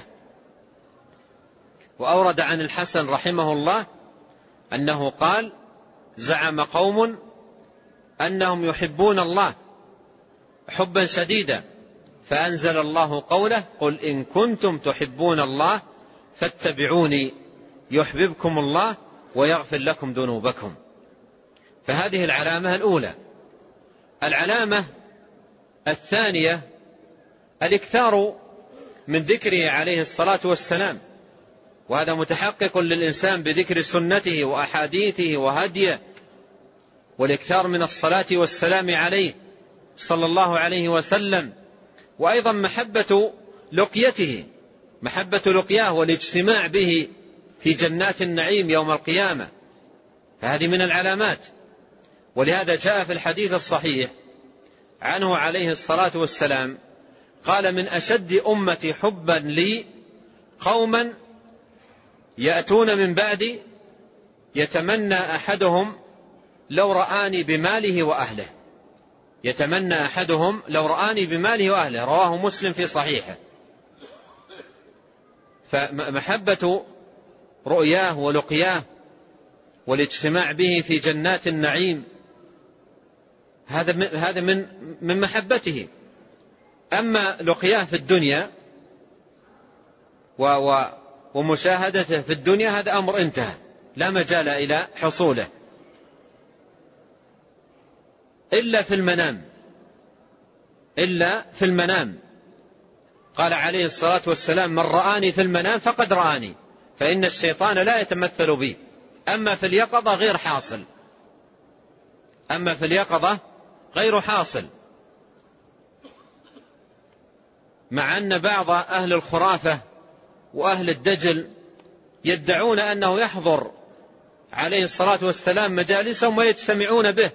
Speaker 1: وأورد عن الحسن رحمه الله أنه قال: زعم قوم أنهم يحبون الله حبا شديدا، فأنزل الله قوله: قل إن كنتم تحبون الله فاتبعوني يحببكم الله ويغفر لكم ذنوبكم. فهذه العلامة الأولى. العلامة الثانية الإكثار من ذكره عليه الصلاة والسلام، وهذا متحقق للإنسان بذكر سنته وأحاديثه وهديه، والإكثار من الصلاة والسلام عليه صلى الله عليه وسلم. وأيضا محبة لقيته، محبة لقياه والاجتماع به في جنات النعيم يوم القيامة، فهذه من العلامات. ولهذا جاء في الحديث الصحيح عنه عليه الصلاة والسلام قال: من أشد أمتي حبا لي قوما يأتون من بعدي يتمنى أحدهم لو رآني بماله وأهله، يتمنى أحدهم لو رآني بماله وأهله، رواه مسلم في صحيحه. فمحبة رؤياه ولقياه والاجتماع به في جنات النعيم هذا من محبته. أما لقياه في الدنيا ومشاهدته في الدنيا هذا أمر انتهى، لا مجال إلى حصوله إلا في المنام. قال عليه الصلاة والسلام: من رآني في المنام فقد رآني، فإن الشيطان لا يتمثل بي أما في اليقظة غير حاصل، أما في اليقظة غير حاصل، مع أن بعض أهل الخرافة وأهل الدجل يدعون أنه يحضر عليه الصلاة والسلام مجالسهم ويجتمعون به،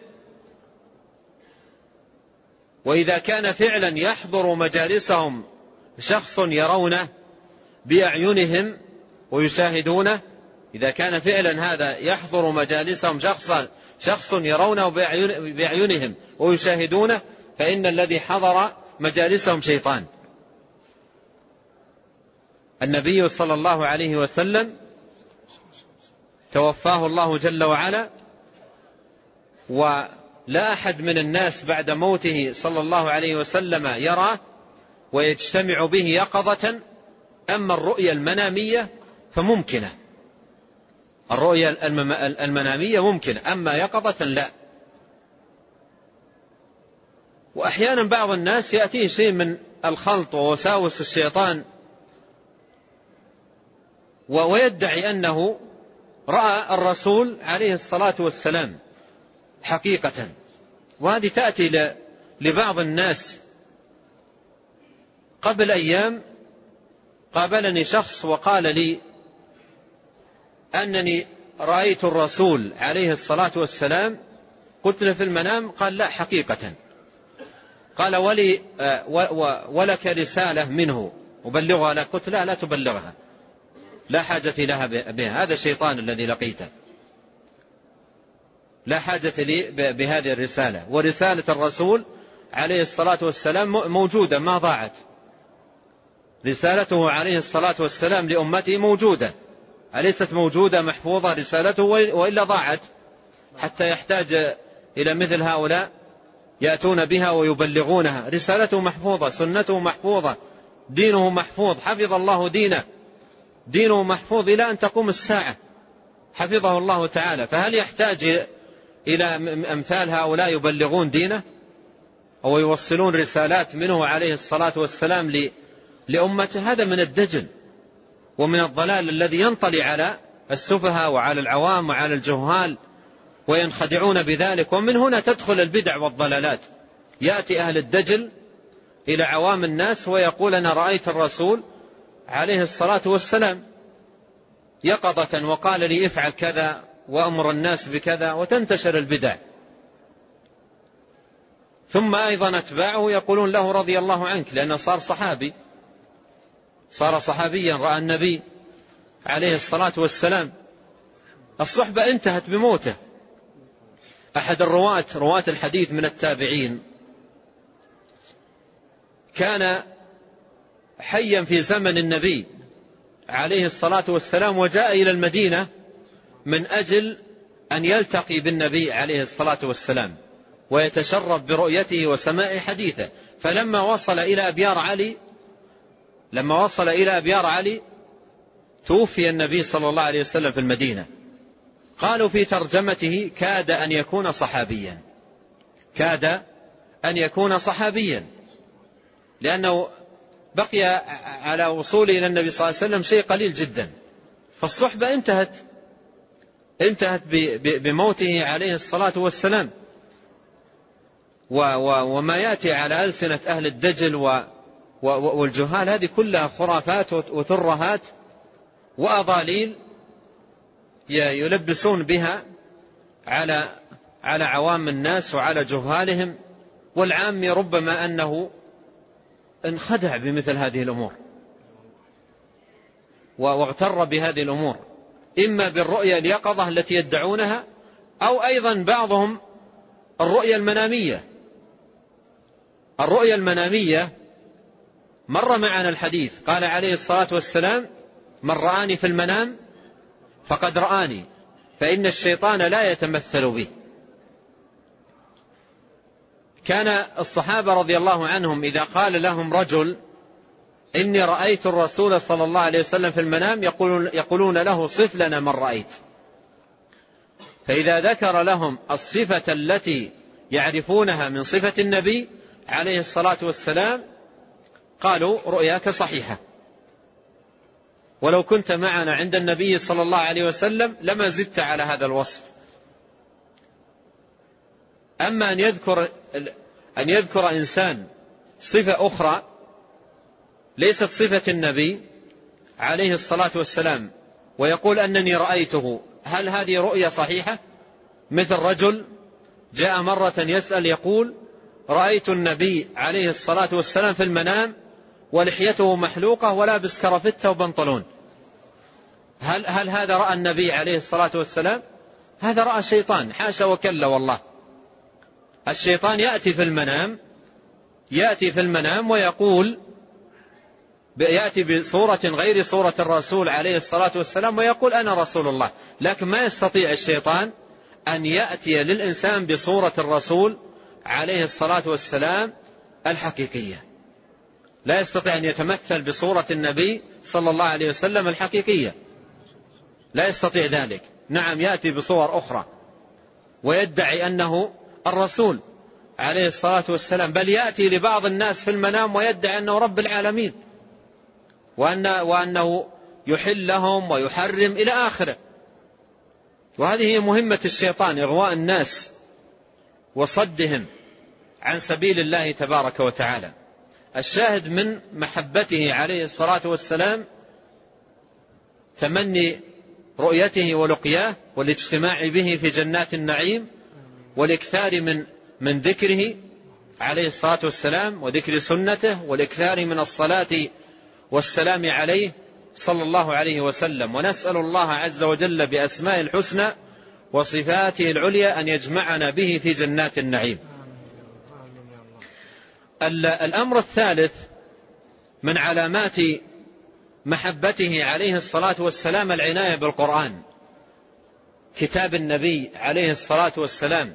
Speaker 1: وإذا كان فعلا يحضر مجالسهم شخص يرونه بأعينهم ويشاهدونه، إذا كان فعلا هذا يحضر مجالسهم شخص يرونه بأعينهم ويشاهدونه، فإن الذي حضر مجالسهم شيطان. النبي صلى الله عليه وسلم توفاه الله جل وعلا، ولا أحد من الناس بعد موته صلى الله عليه وسلم يراه ويجتمع به يقظة. أما الرؤيا المنامية فممكنة، الرؤيا المنامية ممكنة، أما يقظة لا. وأحيانا بعض الناس يأتيه شيء من الخلط ووساوس الشيطان ويدعي أنه رأى الرسول عليه الصلاة والسلام حقيقة، وهذه تأتي لبعض الناس. قبل أيام قابلني شخص وقال لي أنني رأيت الرسول عليه الصلاة والسلام. قلت له في المنام؟ قال لا حقيقة. قال ولك رسالة منه أبلغها لك؟ قلت لا تبلغها، لا حاجة لها بها، هذا الشيطان الذي لقيته، لا حاجة لي بهذه الرسالة. ورسالة الرسول عليه الصلاة والسلام موجودة ما ضاعت، رسالته عليه الصلاة والسلام لأمته موجودة، أليست موجودة محفوظة رسالته؟ وإلا ضاعت، حتى يحتاج إلى مثل هؤلاء يأتون بها ويبلغونها. رسالته محفوظة، سنته محفوظة، دينه محفوظ، حفظ الله دينه محفوظ إلى أن تقوم الساعة، حفظه الله تعالى. فهل يحتاج إلى أمثال هؤلاء يبلغون دينه أو يوصلون رسالات منه عليه الصلاة والسلام لأمته؟ هذا من الدجل ومن الضلال الذي ينطلي على السفهاء وعلى العوام وعلى الجهال وينخدعون بذلك. ومن هنا تدخل البدع والضلالات. يأتي أهل الدجل إلى عوام الناس ويقول أنا رأيت الرسول عليه الصلاة والسلام يقظة وقال لي افعل كذا وأمر الناس بكذا، وتنتشر البدع. ثم أيضا أتباعه يقولون له رضي الله عنك، لأنه صار صحابي، صار صحابيا رأى النبي عليه الصلاة والسلام. الصحبة انتهت بموته. أحد رواة الحديث من التابعين كان حيا في زمن النبي عليه الصلاة والسلام، وجاء إلى المدينة من أجل أن يلتقي بالنبي عليه الصلاة والسلام ويتشرف برؤيته وسماع حديثه. فلما وصل إلى أبيار علي توفي النبي صلى الله عليه وسلم في المدينة. قالوا في ترجمته كاد أن يكون صحابيا، لأنه بقي على وصوله إلى النبي صلى الله عليه وسلم شيء قليل جدا. فالصحبة انتهت بموته عليه الصلاة والسلام. وما يأتي على ألسنة أهل الدجل والجهال هذه كلها خرافات وترهات وأضاليل يلبسون بها على عوام الناس وعلى جهالهم. والعام ربما أنه انخدع بمثل هذه الأمور واغتر بهذه الأمور، إما بالرؤيا اليقظة التي يدعونها، أو أيضا بعضهم الرؤيا المنامية. مر معنا الحديث قال عليه الصلاة والسلام من رآني في المنام فقد رآني، فإن الشيطان لا يتمثل به. كان الصحابة رضي الله عنهم إذا قال لهم رجل إني رأيت الرسول صلى الله عليه وسلم في المنام يقولون له صف لنا من رأيت. فإذا ذكر لهم الصفة التي يعرفونها من صفة النبي عليه الصلاة والسلام قالوا رؤياك صحيحة. ولو كنت معنا عند النبي صلى الله عليه وسلم لما زدت على هذا الوصف. أما أن يذكر إنسان صفة أخرى ليست صفة النبي عليه الصلاة والسلام ويقول أنني رأيته، هل هذه رؤية صحيحة؟ مثل رجل جاء مرة يسأل يقول رأيت النبي عليه الصلاة والسلام في المنام ولحيته محلوقة ولابس كرافتة وبنطلون، هل هذا رأى النبي عليه الصلاة والسلام؟ هذا رأى شيطان، حاشا وكلا والله. الشيطان يأتي في المنام ويقول، يأتي بصورة غير صورة الرسول عليه الصلاة والسلام ويقول أنا رسول الله، لكن ما يستطيع الشيطان أن يأتي للإنسان بصورة الرسول عليه الصلاة والسلام الحقيقية، لا يستطيع أن يتمثل بصورة النبي صلى الله عليه وسلم الحقيقية، لا يستطيع ذلك. نعم، يأتي بصور أخرى ويدعي أنه الرسول عليه الصلاة والسلام، بل يأتي لبعض الناس في المنام ويدعي أنه رب العالمين وأنه يحل لهم ويحرم إلى آخره. وهذه هي مهمة الشيطان، إغواء الناس وصدهم عن سبيل الله تبارك وتعالى. الشاهد من محبته عليه الصلاة والسلام تمني رؤيته ولقياه والاجتماع به في جنات النعيم والإكثار من ذكره عليه الصلاة والسلام وذكر سنته والإكثار من الصلاة والسلام عليه صلى الله عليه وسلم. ونسأل الله عز وجل بأسماء الحسنى وصفاته العليا أن يجمعنا به في جنات النعيم. الأمر الثالث من علامات محبته عليه الصلاة والسلام العناية بالقرآن، كتاب النبي عليه الصلاة والسلام،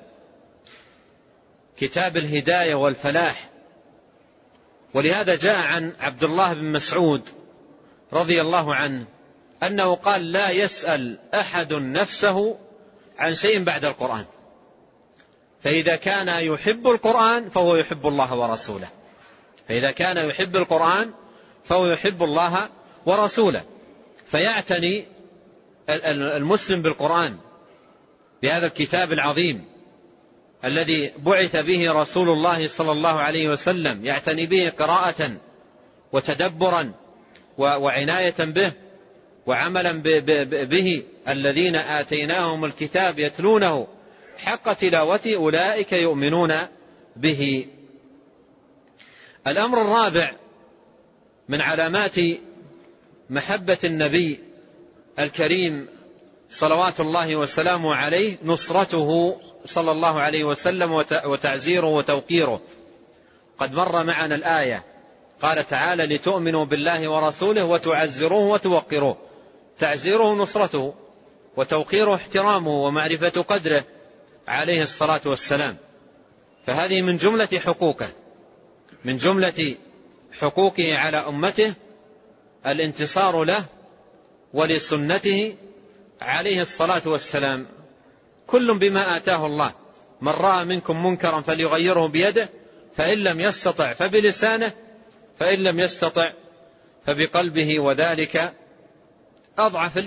Speaker 1: كتاب الهداية والفلاح. ولهذا جاء عن عبد الله بن مسعود رضي الله عنه أنه قال لا يسأل أحد نفسه عن شيء بعد القرآن، فإذا كان يحب القرآن فهو يحب الله ورسوله، فإذا كان يحب القرآن فهو يحب الله ورسوله. فيعتني المسلم بالقرآن، بهذا الكتاب العظيم الذي بعث به رسول الله صلى الله عليه وسلم، يعتني به قراءة وتدبرا وعناية به وعملا به. الذين آتيناهم الكتاب يتلونه حق تلاوته أولئك يؤمنون به. الأمر الرابع من علامات محبة النبي الكريم صلوات الله وسلامه عليه نصرته صلى الله عليه وسلم وتعزيره وتوقيره. قد مر معنا الآية، قال تعالى لتؤمنوا بالله ورسوله وتعزروه وتوقروه. تعزيره نصرته وتوقيره احترامه ومعرفة قدره عليه الصلاة والسلام. فهذه من جملة حقوقه، من جملة حقوقه على أمته الانتصار له ولسنته عليه الصلاة والسلام، كل بما آتاه الله. من رأى منكم منكرا فليغيره بيده، فإن لم يستطع فبلسانه، فإن لم يستطع فبقلبه، وذلك أضعف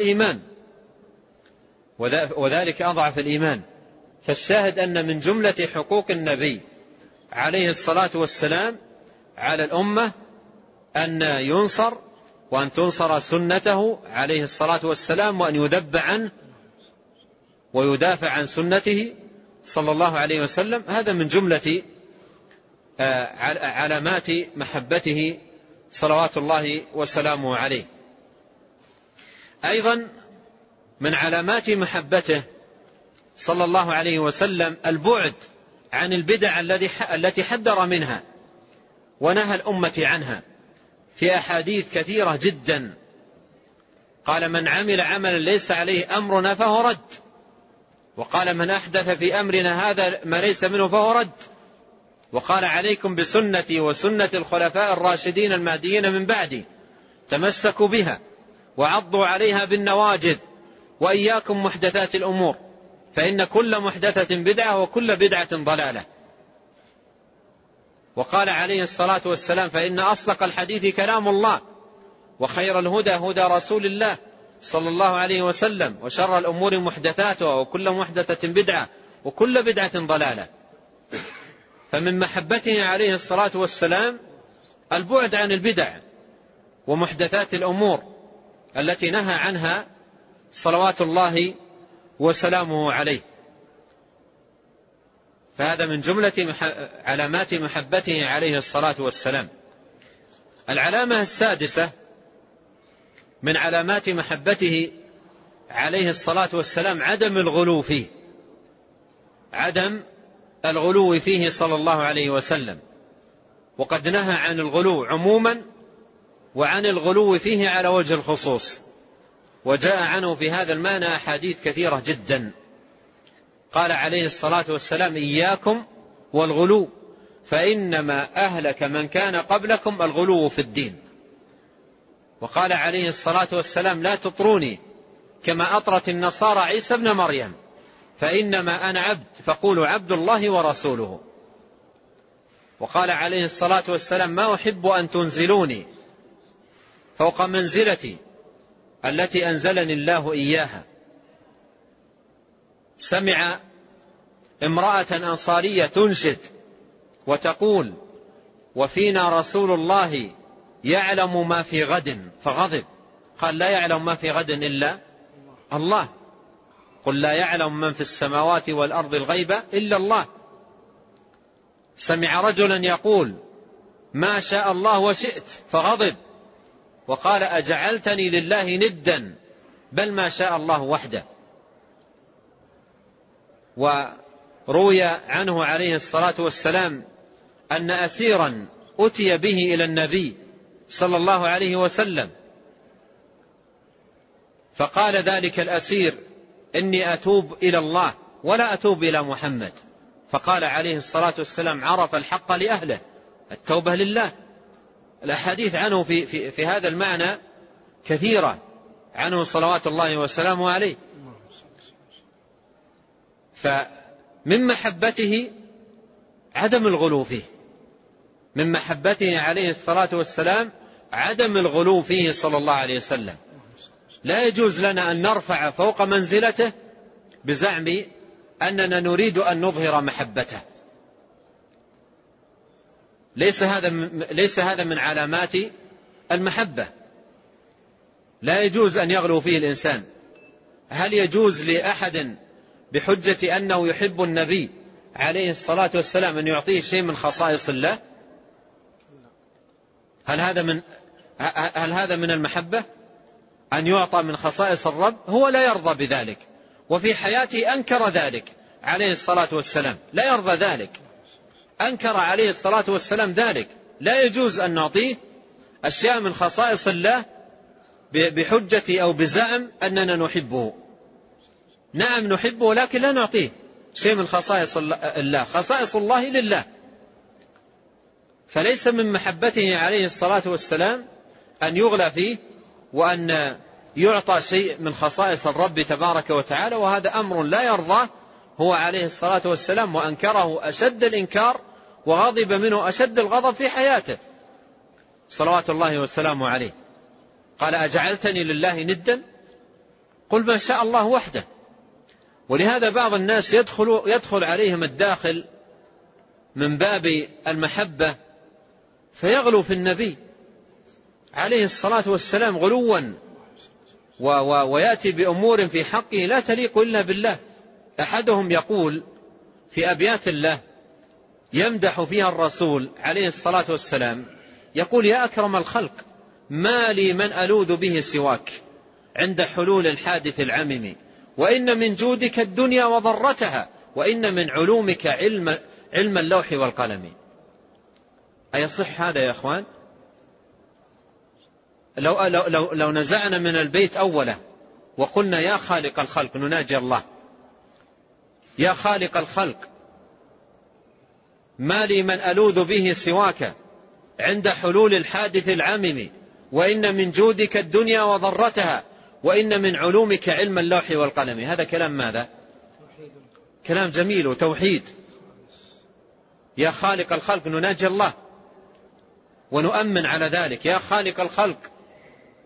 Speaker 1: الإيمان. فالشاهد أن من جملة حقوق النبي عليه الصلاة والسلام على الأمة أن ينصر وأن تنصر سنته عليه الصلاة والسلام، وأن يذب عنه ويدافع عن سنته صلى الله عليه وسلم. هذا من جملة علامات محبته صلوات الله وسلامه عليه. أيضا من علامات محبته صلى الله عليه وسلم البعد عن البدع التي حذر منها ونهى الأمة عنها في أحاديث كثيرة جدا. قال من عمل عملا ليس عليه أمرنا فهو رد، وقال من أحدث في أمرنا هذا ما ليس منه فهو رد، وقال عليكم بسنتي وسنة الخلفاء الراشدين المهديين من بعدي تمسكوا بها وعضوا عليها بالنواجذ، وإياكم محدثات الأمور فإن كل محدثة بدعة وكل بدعة ضلالة. وقال عليه الصلاة والسلام فإن أصدق الحديث كلام الله وخير الهدى هدى رسول الله صلى الله عليه وسلم، وشر الأمور محدثاتها، وكل محدثة بدعة، وكل بدعة ضلالة. فمن محبته عليه الصلاة والسلام البعد عن البدع ومحدثات الأمور التي نهى عنها صلوات الله وسلامه عليه. فهذا من جملة علامات محبته عليه الصلاة والسلام. العلامة السادسة من علامات محبته عليه الصلاة والسلام عدم الغلو فيه، عدم الغلو فيه صلى الله عليه وسلم. وقد نهى عن الغلو عموما وعن الغلو فيه على وجه الخصوص، وجاء عنه في هذا المعنى أحاديث كثيرة جدا. قال عليه الصلاة والسلام: إياكم والغلو فإنما أهلك من كان قبلكم الغلو في الدين. وقال عليه الصلاة والسلام: لا تطروني كما أطرت النصارى عيسى ابن مريم، فإنما أنا عبد فقولوا عبد الله ورسوله. وقال عليه الصلاة والسلام: ما أحب أن تنزلوني فوق منزلتي التي أنزلني الله إياها. سمع امرأة أنصارية تنشد وتقول: وفينا رسول الله يعلم ما في غد، فغضب، قال: لا يعلم ما في غد إلا الله، قل لا يعلم من في السماوات والأرض الغيب إلا الله. سمع رجلا يقول: ما شاء الله وشئت، فغضب وقال: أجعلتني لله ندا، بل ما شاء الله وحده. وروي عنه عليه الصلاة والسلام أن أسيرا أتي به إلى النبي صلى الله عليه وسلم، فقال ذلك الأسير: إني أتوب إلى الله ولا أتوب إلى محمد. فقال عليه الصلاة والسلام: عرف الحق لأهله، التوبة لله. الأحاديث عنه في هذا المعنى كثيرة عنه صلوات الله وسلامه عليه. فمن محبته عدم الغلو فيه، من محبته عليه الصلاة والسلام عدم الغلو فيه صلى الله عليه وسلم. لا يجوز لنا أن نرفع فوق منزلته بزعم أننا نريد أن نظهر محبته. ليس هذا من علامات المحبة. لا يجوز أن يغلو فيه الإنسان. هل يجوز لأحد بحجة أنه يحب النبي عليه الصلاة والسلام أن يعطيه شيء من خصائص الله؟ هل هذا من المحبة أن يعطى من خصائص الرب؟ هو لا يرضى بذلك، وفي حياته أنكر ذلك عليه الصلاة والسلام، لا يرضى ذلك، أنكر عليه الصلاة والسلام ذلك. لا يجوز أن نعطيه أشياء من خصائص الله بحجة أو بزعم أننا نحبه. نعم نحبه، لكن لا نعطيه شيء من خصائص الله. خصائص الله لله. فليس من محبته عليه الصلاة والسلام أن يغلى فيه وأن يعطى شيء من خصائص الرب تبارك وتعالى، وهذا أمر لا يرضاه هو عليه الصلاة والسلام، وأنكره أشد الإنكار وغضب منه أشد الغضب في حياته صلوات الله والسلام عليه. قال: أجعلتني لله ندا، قل ما شاء الله وحده. ولهذا بعض الناس يدخل عليهم الداخل من باب المحبة فيغلو في النبي عليه الصلاة والسلام غلوا، ويأتي بأمور في حقه لا تليق إلا بالله. أحدهم يقول في أبيات الله يمدح فيها الرسول عليه الصلاة والسلام، يقول: يا أكرم الخلق ما لي من ألوذ به سواك عند حلول الحادث العمم، وإن من جودك الدنيا وضرتها، وإن من علومك علم اللوح والقلم. أيصح هذا يا أخوان؟ لو نزعنا من البيت أوله وقلنا: يا خالق الخلق، نناجي الله، يا خالق الخلق ما لي من ألوذ به سواك عند حلول الحادث العمم، وإن من جودك الدنيا وضرتها، وإن من علومك علم اللوح والقلم. هذا كلام ماذا؟ كلام جميل وتوحيد. يا خالق الخلق، نناجي الله ونؤمن على ذلك. يا خالق الخلق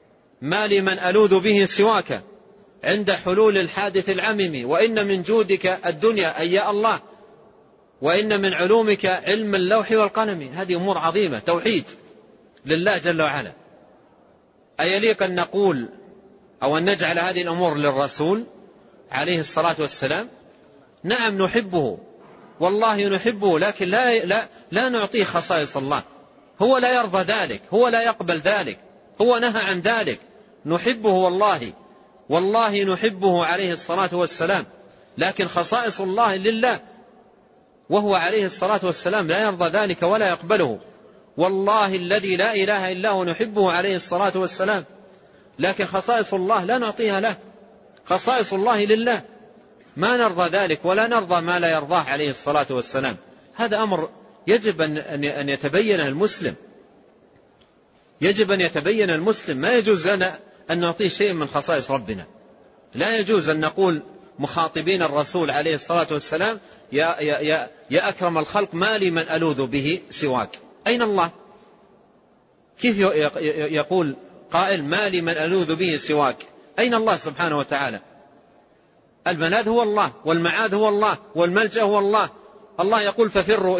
Speaker 1: ما لي من ألوذ به سواك عند حلول الحادث العمم، وإن من جودك الدنيا أي يا الله، وإن من علومك علم اللوح والقلم. هذه أمور عظيمة، توحيد لله جل وعلا. أيليق أن نقول أو أن نجعل هذه الأمور للرسول عليه الصلاة والسلام؟ نعم نحبه والله نحبه، لكن لا نعطيه خصائص الله. هو لا يرضى ذلك، هو لا يقبل ذلك، هو نهى عن ذلك. نحبه والله نحبه عليه الصلاة والسلام، لكن خصائص الله لله، وهو عليه الصلاة والسلام لا يرضى ذلك ولا يقبله. والله الذي لا إله إلا هو نحبه عليه الصلاة والسلام، لكن خصائص الله لا نعطيها له. خصائص الله لله، ما نرضى ذلك ولا نرضى ما لا يرضاه عليه الصلاة والسلام. هذا أمر يجب أن يتبين المسلم، يجب أن يتبين المسلم. ما يجوز لنا أن نعطيه شيء من خصائص ربنا. لا يجوز أن نقول مخاطبين الرسول عليه الصلاة والسلام يا أكرم الخلق ما لي من ألوذ به سواك. أين الله؟ كيف يقول قائل ما لي من ألوذ به سواك؟ أين الله سبحانه وتعالى؟ الملاذ هو الله، والمعاذ هو الله، والملجأ هو الله. الله يقول ففروا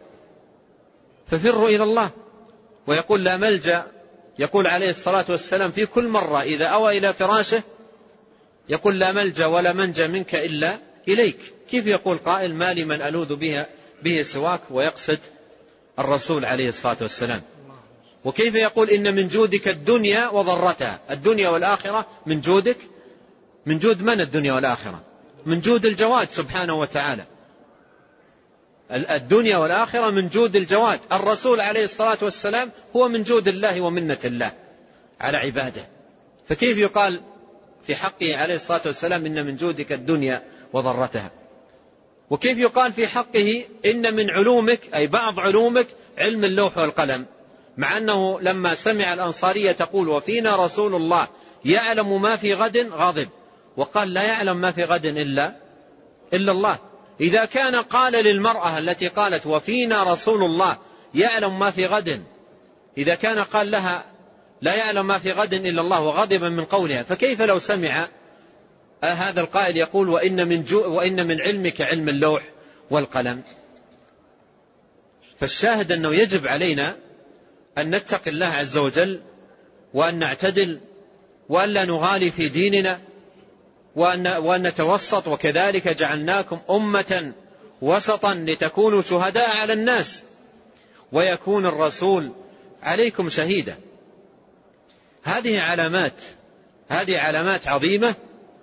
Speaker 1: إلى الله، ويقول لا ملجأ. يقول عليه الصلاة والسلام في كل مرة إذا أوى إلى فراشه يقول لا ملجأ ولا منجى منك إلا إليك. كيف يقول قائل ما لي من ألوذ به سواك ويقصد الرسول عليه الصلاة والسلام؟ وكيف يقول إن من جودك الدنيا وضرتها؟ الدنيا والآخرة من جودك. من جود من الدنيا والآخرة؟ من جود الجواد سبحانه وتعالى. الدنيا والآخرة من جود الجواد. الرسول عليه الصلاة والسلام هو من جود الله ومنة الله على عباده، فكيف يقال في حقه عليه الصلاة والسلام إن من جودك الدنيا وضرتها؟ وكيف يقال في حقه إن من علومك أي بعض علومك علم اللوح والقلم، مع أنه لما سمع الأنصارية تقول وفينا رسول الله يعلم ما في غد غضب، وقال لا يعلم ما في غد إلا الله. إذا كان قال للمرأة التي قالت وفينا رسول الله يعلم ما في غد، إذا كان قال لها لا يعلم ما في غد إلا الله وغضب من قولها، فكيف لو سمع هذا القائل يقول وإن من علمك علم اللوح والقلم؟ فالشاهد أنه يجب علينا أن نتقي الله عز وجل، وأن نعتدل، وأن لا نغالي في ديننا، وأن نتوسط. وكذلك جعلناكم أمة وسطا لتكونوا شهداء على الناس ويكون الرسول عليكم شهيدا. هذه علامات عظيمة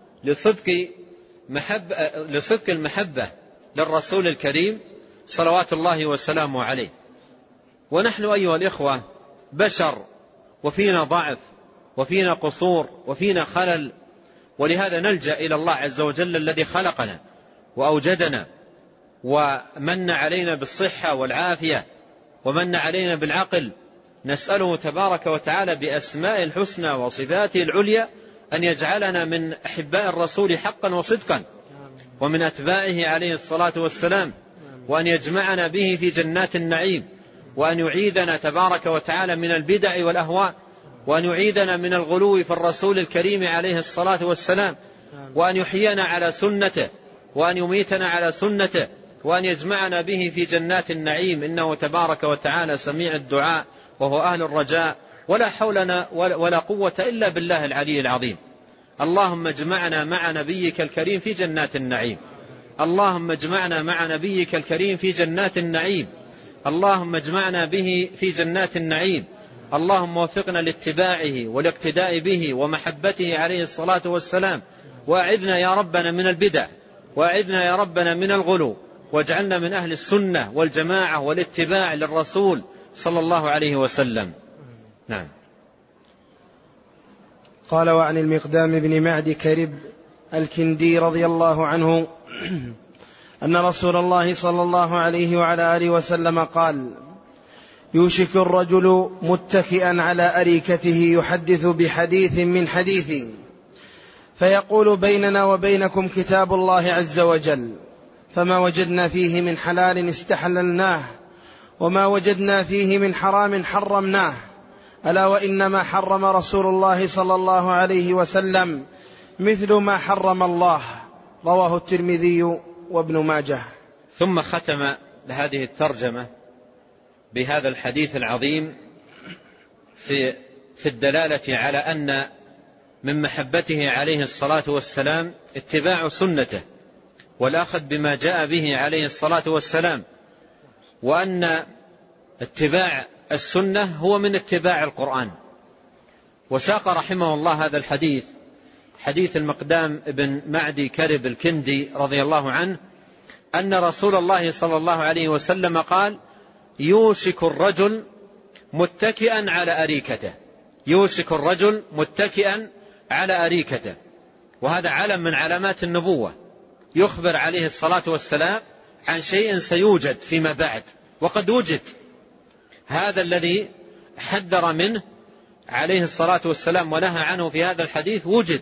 Speaker 1: لصدق المحبة للرسول الكريم صلوات الله وسلامه عليه. ونحن أيها الإخوة بشر، وفينا ضعف، وفينا قصور، وفينا خلل، ولهذا نلجأ إلى الله عز وجل الذي خلقنا وأوجدنا ومن علينا بالصحة والعافية ومن علينا بالعقل. نسأله تبارك وتعالى بأسماء الحسنى وصفاته العليا أن يجعلنا من أحباء الرسول حقا وصدقا، ومن أتباعه عليه الصلاة والسلام، وأن يجمعنا به في جنات النعيم، وأن يعيذنا تبارك وتعالى من البدع والأهواء، وأن يعيذنا من الغلو في الرسول الكريم عليه الصلاة والسلام، وأن يحيينا على سنته، وأن يميتنا على سنته، وأن يجمعنا به في جنات النعيم، إنه تبارك وتعالى سميع الدعاء وهو أهل الرجاء. ولا حولنا ولا قوة إلا بالله العلي العظيم. اللهم اجمعنا مع نبيك الكريم في جنات النعيم. اللهم اجمعنا مع نبيك الكريم في جنات النعيم. اللهم اجمعنا به في جنات النعيم. اللهم وفقنا لاتباعه والاقتداء به ومحبته عليه الصلاة والسلام. وأعذنا يا ربنا من البدع، وأعذنا يا ربنا من الغلو، واجعلنا من أهل السنة والجماعة والاتباع للرسول صلى الله عليه وسلم. نعم.
Speaker 2: قال وعن المقدام بن معد كرب الكندي رضي الله عنه أن رسول الله صلى الله عليه وعلى آله وسلم قال: يوشك الرجل متكئا على أريكته يحدث بحديث من حديث، فيقول بيننا وبينكم كتاب الله عز وجل، فما وجدنا فيه من حلال استحللناه، وما وجدنا فيه من حرام حرمناه، ألا وإن ما حرم رسول الله صلى الله عليه وسلم مثل ما حرم الله. رواه الترمذي وابن ماجه.
Speaker 1: ثم ختم هذه الترجمة بهذا الحديث العظيم في الدلالة على أن من محبته عليه الصلاة والسلام اتباع سنته والأخذ بما جاء به عليه الصلاة والسلام، وأن اتباع السنة هو من اتباع القرآن. وساق رحمه الله هذا الحديث، حديث المقدام بن معدي كرب الكندي رضي الله عنه، أن رسول الله صلى الله عليه وسلم قال: يوشك الرجل متكئا على أريكته. يوشك الرجل متكئا على أريكته، وهذا علم من علامات النبوة، يخبر عليه الصلاة والسلام عن شيء سيوجد فيما بعد، وقد وجد. هذا الذي حذر منه عليه الصلاة والسلام ونهى عنه في هذا الحديث وجد.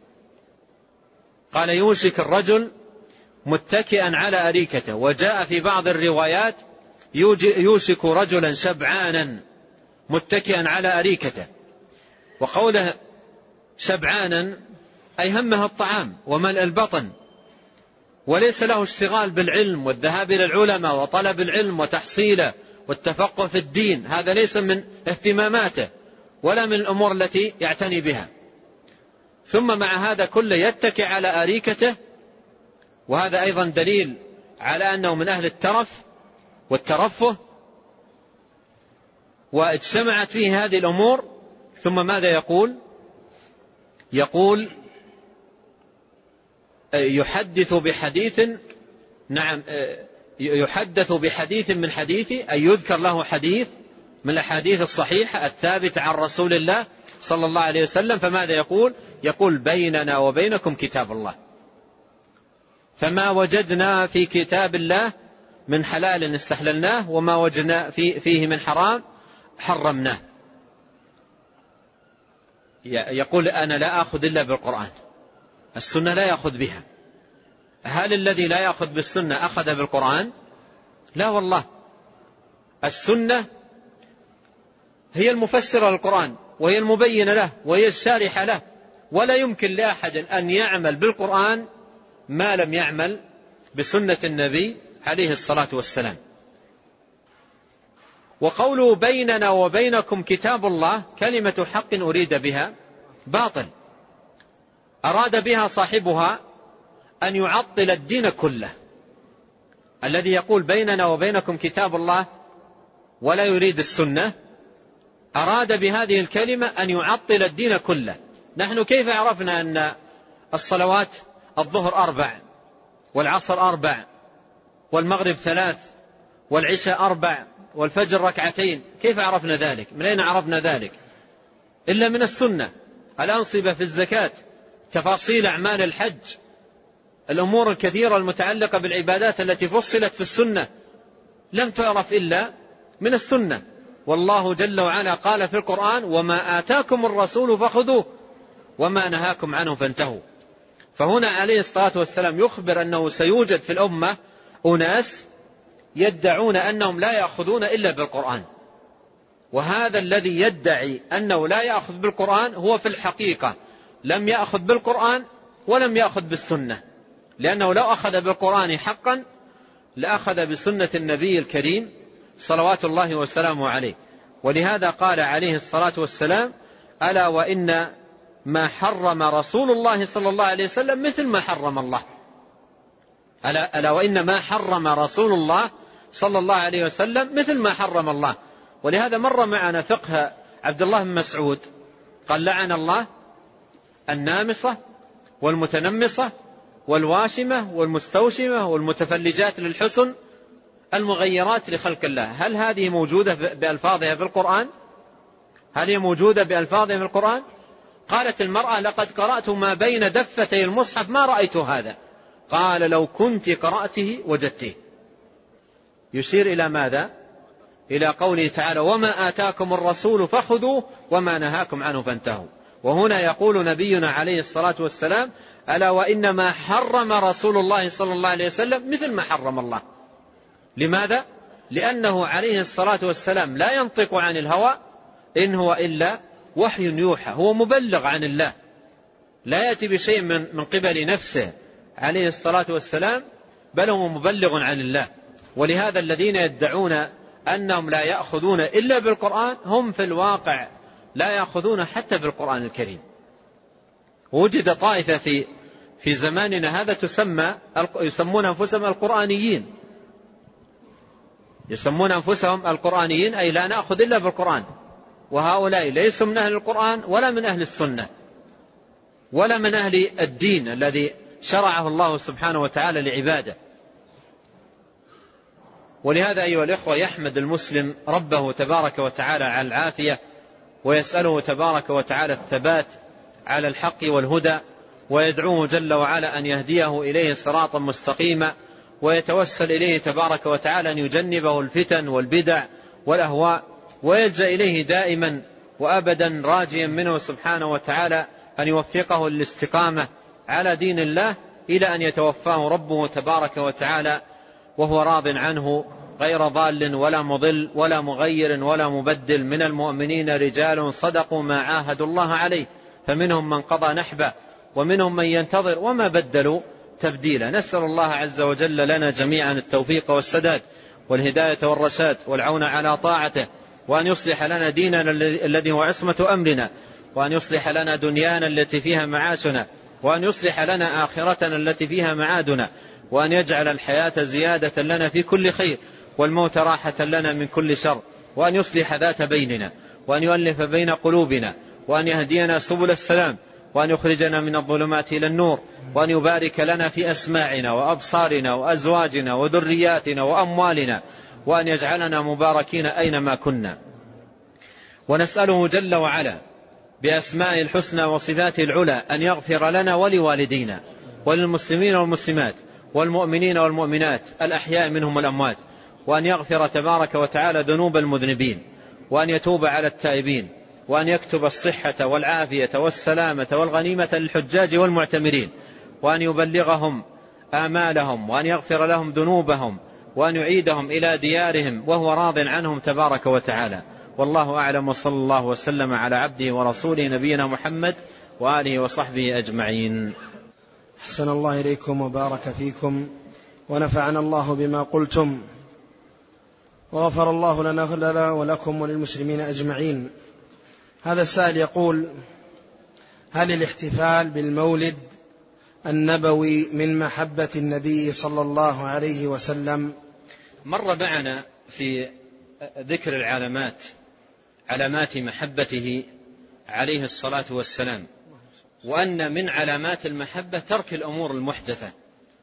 Speaker 1: قال: يوشك الرجل متكئا على أريكته. وجاء في بعض الروايات: يوشك رجلا شبعانا متكئا على أريكته. وقوله شبعانا أي همه الطعام وملء البطن، وليس له اشتغال بالعلم والذهاب إلى العلماء وطلب العلم وتحصيله والتفقه في الدين، هذا ليس من اهتماماته ولا من الأمور التي يعتني بها. ثم مع هذا كله يتكئ على أريكته، وهذا أيضا دليل على أنه من أهل الترف والترفه، واجتمعت فيه هذه الأمور. ثم ماذا يقول؟ يقول: يحدث بحديث، نعم، يحدث بحديث من حديثي، أي يذكر له حديث من الأحاديث الصحيحة الثابتة عن رسول الله صلى الله عليه وسلم. فماذا يقول؟ يقول: بيننا وبينكم كتاب الله، فما وجدنا في كتاب الله من حلال استحللناه، وما وجدنا فيه من حرام حرمناه. يقول: أنا لا أخذ إلا بالقرآن، السنة لا يأخذ بها. هل الذي لا يأخذ بالسنة أخذ بالقرآن؟ لا والله، السنة هي المفسرة للقرآن، وهي المبينة له، وهي الشارحة له، ولا يمكن لأحد أن يعمل بالقرآن ما لم يعمل بسنة النبي عليه الصلاة والسلام. وقوله بيننا وبينكم كتاب الله كلمة حق أريد بها باطل، أراد بها صاحبها أن يعطل الدين كله. الذي يقول بيننا وبينكم كتاب الله ولا يريد السنة أراد بهذه الكلمة أن يعطل الدين كله. نحن كيف عرفنا أن الصلوات الظهر 4 والعصر 4 والمغرب 3 والعشاء 4 والفجر 2؟ كيف عرفنا ذلك؟ من أين عرفنا ذلك؟ إلا من السنة. الأنصبة في الزكاة، تفاصيل أعمال الحج، الأمور الكثيرة المتعلقة بالعبادات التي فصلت في السنة لم تعرف إلا من السنة. والله جل وعلا قال في القرآن: وما آتاكم الرسول فخذوه وما نهاكم عنه فانتهوا. فهنا عليه الصلاة والسلام يخبر أنه سيوجد في الأمة أناس يدعون أنهم لا يأخذون إلا بالقرآن، وهذا الذي يدعي أنه لا يأخذ بالقرآن هو في الحقيقة لم يأخذ بالقرآن ولم يأخذ بالسنة، لأنه لو أخذ بالقرآن حقا لأخذ بسنة النبي الكريم صلوات الله وسلامه عليه. ولهذا قال عليه الصلاة والسلام: ألا وإن ما حرم رسول الله صلى الله عليه وسلم مثل ما حرم الله. ألا وإن ما حرم رسول الله صلى الله عليه وسلم مثل ما حرم الله. ولهذا مر معنا فقه عبد الله بن مسعود، قال: لعن الله النامصة والمتنمصة والواشمة والمستوشمة والمتفلجات للحسن المغيرات لخلق الله. هل هذه موجودة بألفاظها في القرآن؟ هل هي موجودة بألفاظها في القرآن؟ قالت المرأة: لقد قرأت ما بين دفتي المصحف ما رأيت هذا. قال: لو كنت قرأته وجدته. يشير إلى ماذا؟ إلى قوله تعالى: وما آتاكم الرسول فخذوه وما نهاكم عنه فانتهوا. وهنا يقول نبينا عليه الصلاة والسلام: ألا وإنما حرم رسول الله صلى الله عليه وسلم مثل ما حرم الله. لماذا؟ لأنه عليه الصلاة والسلام لا ينطق عن الهوى، إن هو إلا وحي يوحى، هو مبلغ عن الله، لا يأتي بشيء من قبل نفسه عليه الصلاة والسلام، بل هو مبلغ عن الله. ولهذا الذين يدعون أنهم لا يأخذون إلا بالقرآن هم في الواقع لا يأخذون حتى بالقرآن الكريم. وجد طائفة في زماننا هذا يسمون أنفسهم القرآنيين، يسمون أنفسهم القرآنيين، أي لا نأخذ إلا بالقرآن. وهؤلاء ليسوا من أهل القرآن ولا من أهل السنة ولا من أهل الدين الذي شرعه الله سبحانه وتعالى لعباده. ولهذا أيها الإخوة يحمد المسلم ربه تبارك وتعالى على العافية، ويسأله تبارك وتعالى الثبات على الحق والهدى، ويدعوه جل وعلا أن يهديه إليه صراطا مستقيما، ويتوسل إليه تبارك وتعالى أن يجنبه الفتن والبدع والأهواء، ويلجأ إليه دائما وأبدا راجيا منه سبحانه وتعالى أن يوفقه للاستقامة على دين الله إلى أن يتوفاه ربه تبارك وتعالى وهو راض عنه غير ضال ولا مضل ولا مغير ولا مبدل. من المؤمنين رجال صدقوا ما عاهدوا الله عليه، فمنهم من قضى نحبه ومنهم من ينتظر وما بدلوا تبديلا. نسأل الله عز وجل لنا جميعا التوفيق والسداد والهداية والرشاد والعون على طاعته، وأن يصلح لنا ديننا الذي هو عصمة أمرنا، وأن يصلح لنا دنيانا التي فيها معاشنا، وأن يصلح لنا آخرتنا التي فيها معادنا، وأن يجعل الحياة زيادة لنا في كل خير والموت راحة لنا من كل شر، وأن يصلح ذات بيننا، وأن يؤلف بين قلوبنا، وأن يهدينا سبل السلام، وأن يخرجنا من الظلمات إلى النور، وأن يبارك لنا في أسماعنا وأبصارنا وأزواجنا وذرياتنا وأموالنا، وأن يجعلنا مباركين أينما كنا. ونسأله جل وعلا بأسماء الحسنى وصفاته العلى أن يغفر لنا ولوالدينا وللمسلمين والمسلمات والمؤمنين والمؤمنات الأحياء منهم والأموات، وأن يغفر تبارك وتعالى ذنوب المذنبين، وأن يتوب على التائبين، وأن يكتب الصحة والعافية والسلامة والغنيمة للحجاج والمعتمرين، وأن يبلغهم آمالهم، وأن يغفر لهم ذنوبهم، وأن يعيدهم إلى ديارهم وهو راض عنهم تبارك وتعالى. والله أعلم، وصلى الله وسلم على عبده ورسوله نبينا محمد وآله وصحبه أجمعين.
Speaker 2: أحسن الله إليكم وبارك فيكم، ونفعنا الله بما قلتم، وغفر الله لنا ولكم وللمسلمين أجمعين. هذا السائل يقول: هل الاحتفال بالمولد النبوي من محبة النبي صلى الله عليه وسلم؟
Speaker 1: مر معنا في ذكر علامات محبته عليه الصلاة والسلام، وأن من علامات المحبة ترك الأمور المحدثة،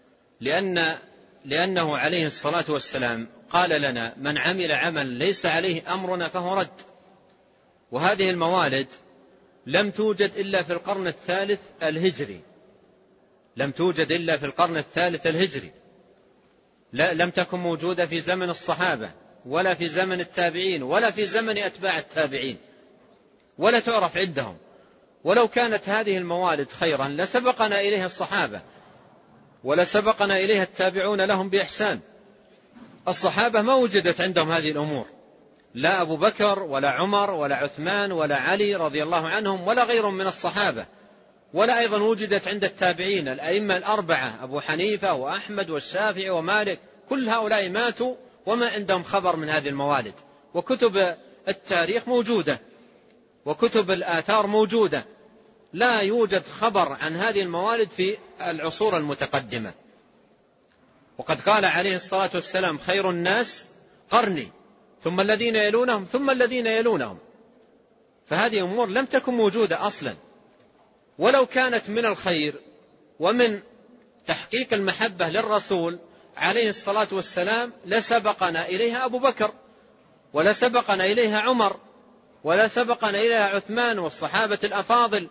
Speaker 1: لأنه عليه الصلاة والسلام قال لنا: من عمل عمل ليس عليه أمرنا فهو رد. وهذه الموالد لم توجد إلا في القرن الثالث الهجري، لم توجد إلا في القرن الثالث الهجري، لم تكن موجودة في زمن الصحابة ولا في زمن التابعين ولا في زمن أتباع التابعين، ولا تعرف عندهم. ولو كانت هذه الموالد خيرا لسبقنا إليها الصحابة ولسبقنا إليها التابعون لهم بإحسان. الصحابة ما وجدت عندهم هذه الأمور، لا أبو بكر ولا عمر ولا عثمان ولا علي رضي الله عنهم ولا غيرهم من الصحابة، ولا أيضا وجدت عند التابعين الأئمة الأربعة أبو حنيفة وأحمد والشافعي ومالك، كل هؤلاء ماتوا وما عندهم خبر من هذه الموالد. وكتب التاريخ موجودة وكتب الآثار موجودة، لا يوجد خبر عن هذه الموالد في العصور المتقدمة. وقد قال عليه الصلاة والسلام: خير الناس قرني ثم الذين يلونهم ثم الذين يلونهم. فهذه أمور لم تكن موجودة أصلا، ولو كانت من الخير ومن تحقيق المحبة للرسول عليه الصلاة والسلام لسبقنا إليها أبو بكر ولا سبقنا إليها عمر ولا سبقنا إليها عثمان والصحابة الأفاضل.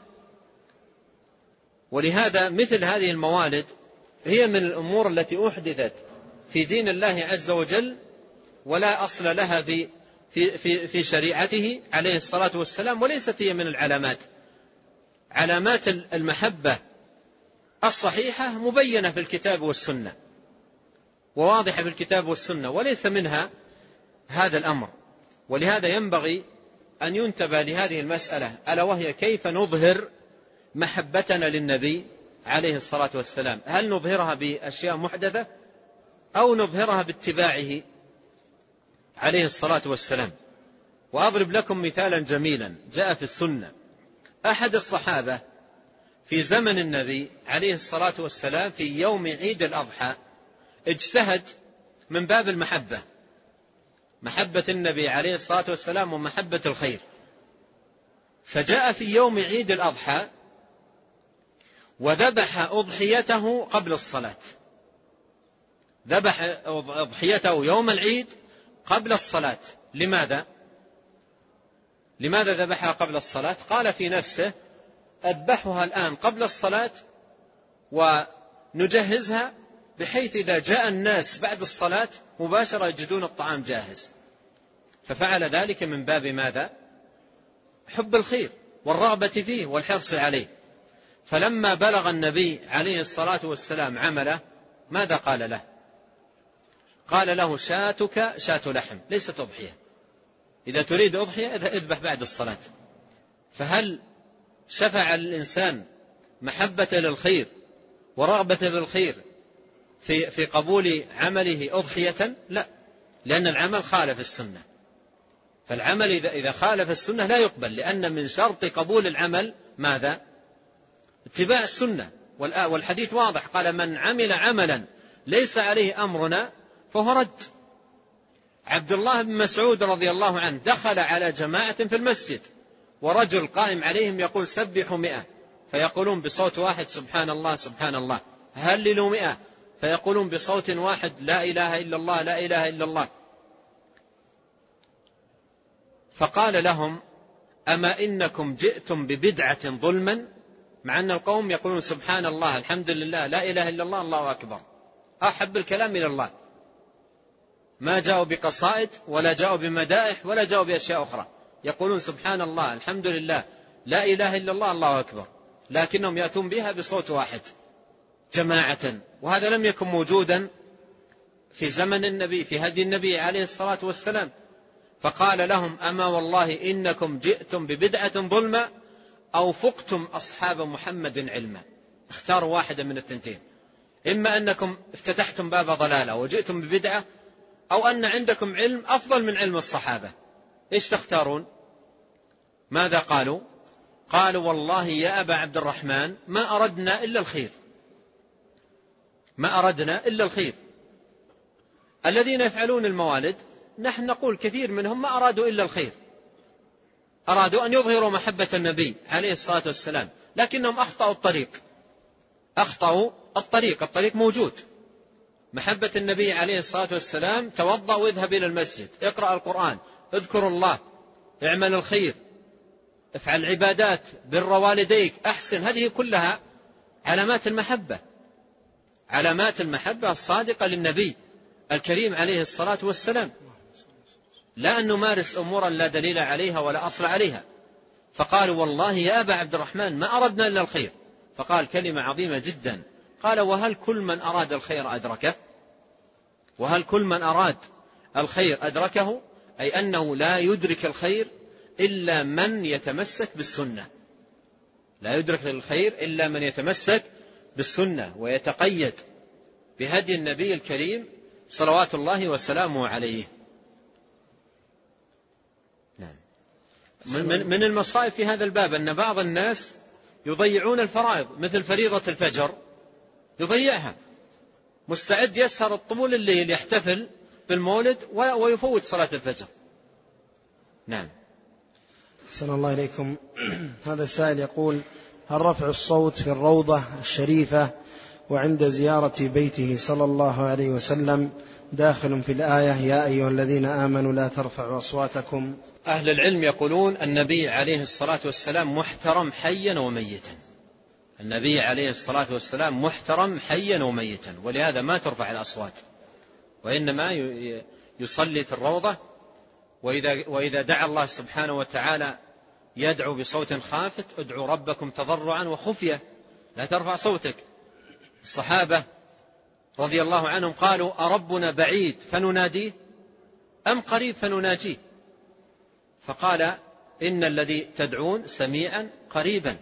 Speaker 1: ولهذا مثل هذه الموالد هي من الأمور التي أحدثت في دين الله عز وجل، ولا أصل لها في شريعته عليه الصلاة والسلام، وليست هي من العلامات. علامات المحبة الصحيحة مبينة في الكتاب والسنة وواضحة في الكتاب والسنة، وليس منها هذا الأمر. ولهذا ينبغي أن ينتبه لهذه المسألة، ألا وهي كيف نظهر محبتنا للنبي عليه الصلاة والسلام؟ هل نظهرها بأشياء محدثة أو نظهرها باتباعه عليه الصلاة والسلام؟ وأضرب لكم مثالا جميلا جاء في السنة. أحد الصحابة في زمن النبي عليه الصلاة والسلام في يوم عيد الأضحى اجتهد من باب المحبة، محبة النبي عليه الصلاة والسلام ومحبة الخير، فجاء في يوم عيد الأضحى وذبح أضحيته قبل الصلاة، ذبح أضحيته يوم العيد قبل الصلاة. لماذا ذبحها قبل الصلاة؟ قال في نفسه أذبحها الآن قبل الصلاة ونجهزها بحيث إذا جاء الناس بعد الصلاة مباشرة يجدون الطعام جاهز. ففعل ذلك من باب ماذا؟ حب الخير والرغبة فيه والحرص عليه. فلما بلغ النبي عليه الصلاة والسلام عمله ماذا قال له؟ قال له شاتك شاة لحم ليست أضحية، إذا تريد أضحية اذبح بعد الصلاة. فهل شفع الإنسان محبة للخير ورغبة بالخير في قبول عمله أضحية؟ لا، لأن العمل خالف السنة. فالعمل إذا خالف السنة لا يقبل، لأن من شرط قبول العمل ماذا؟ اتباع السنة. والحديث واضح، قال من عمل عملا ليس عليه أمرنا فهو رد. عبد الله بن مسعود رضي الله عنه دخل على جماعة في المسجد ورجل قائم عليهم يقول سبحوا 100، فيقولون بصوت واحد سبحان الله سبحان الله. هللوا 100، فيقولون بصوت واحد لا إله إلا الله لا إله إلا الله. فقال لهم أما إنكم جئتم ببدعة ظلما، مع أن القوم يقولون سبحان الله الحمد لله لا إله إلا الله الله أكبر، أحب الكلام إلى الله، ما جاءوا بقصائد ولا جاءوا بمدائح ولا جاءوا بأشياء أخرى، يقولون سبحان الله الحمد لله لا إله إلا الله الله أكبر، لكنهم يأتون بها بصوت واحد جماعة. وهذا لم يكن موجودا في زمن النبي في هدي النبي عليه الصلاة والسلام. فقال لهم أما والله إنكم جئتم ببدعة ظلمة أو فقتم أصحاب محمد علما. اختاروا واحدة من الثنتين، إما أنكم افتتحتم باب ضلالة وجئتم ببدعة، أو أن عندكم علم أفضل من علم الصحابة. إيش تختارون؟ ماذا قالوا؟ قالوا والله يا أبا عبد الرحمن ما أردنا إلا الخير، ما أردنا إلا الخير. الذين يفعلون الموالد نحن نقول كثير منهم ما أرادوا إلا الخير، أرادوا أن يظهروا محبة النبي عليه الصلاة والسلام، لكنهم أخطأوا الطريق، أخطأوا الطريق. الطريق موجود، محبة النبي عليه الصلاة والسلام توضأ واذهب إلى المسجد، اقرأ القرآن، اذكر الله، اعمل الخير، افعل عبادات، بر والديك، أحسن. هذه كلها علامات المحبة، علامات المحبة الصادقة للنبي الكريم عليه الصلاة والسلام، لا أن نمارس أمورا لا دليل عليها ولا أصل عليها. فقالوا والله يا أبا عبد الرحمن ما أردنا إلا الخير. فقال كلمة عظيمة جدا، قال وهل كل من أراد الخير أدركه؟ وهل كل من أراد الخير أدركه؟ أي أنه لا يدرك الخير إلا من يتمسك بالسنة، لا يدرك الخير إلا من يتمسك بالسنة ويتقيد بهدي النبي الكريم صلوات الله وسلامه عليه. من المصائب في هذا الباب أن بعض الناس يضيعون الفرائض، مثل فريضة الفجر يضيعها، مستعد يسهر الطول الليل يحتفل بالمولد ويفوت صلاة الفجر. نعم.
Speaker 2: أحسن الله إليكم. هذا السائل يقول هل رفع الصوت في الروضة الشريفة وعند زيارة بيته صلى الله عليه وسلم داخل في الآية يا أيها الذين آمنوا لا ترفعوا أصواتكم؟
Speaker 1: أهل العلم يقولون النبي عليه الصلاة والسلام محترم حيا وميتا، النبي عليه الصلاة والسلام محترم حيا وميتا، ولهذا ما ترفع الأصوات، وإنما يصلي في الروضة، وإذا دعا الله سبحانه وتعالى يدعو بصوت خافت ادعوا ربكم تضرعا وخفية، لا ترفع صوتك. الصحابة رضي الله عنهم قالوا أربنا بعيد فنناديه أم قريب فنناجيه؟ فقال إن الذي تدعون سميعا قريبا.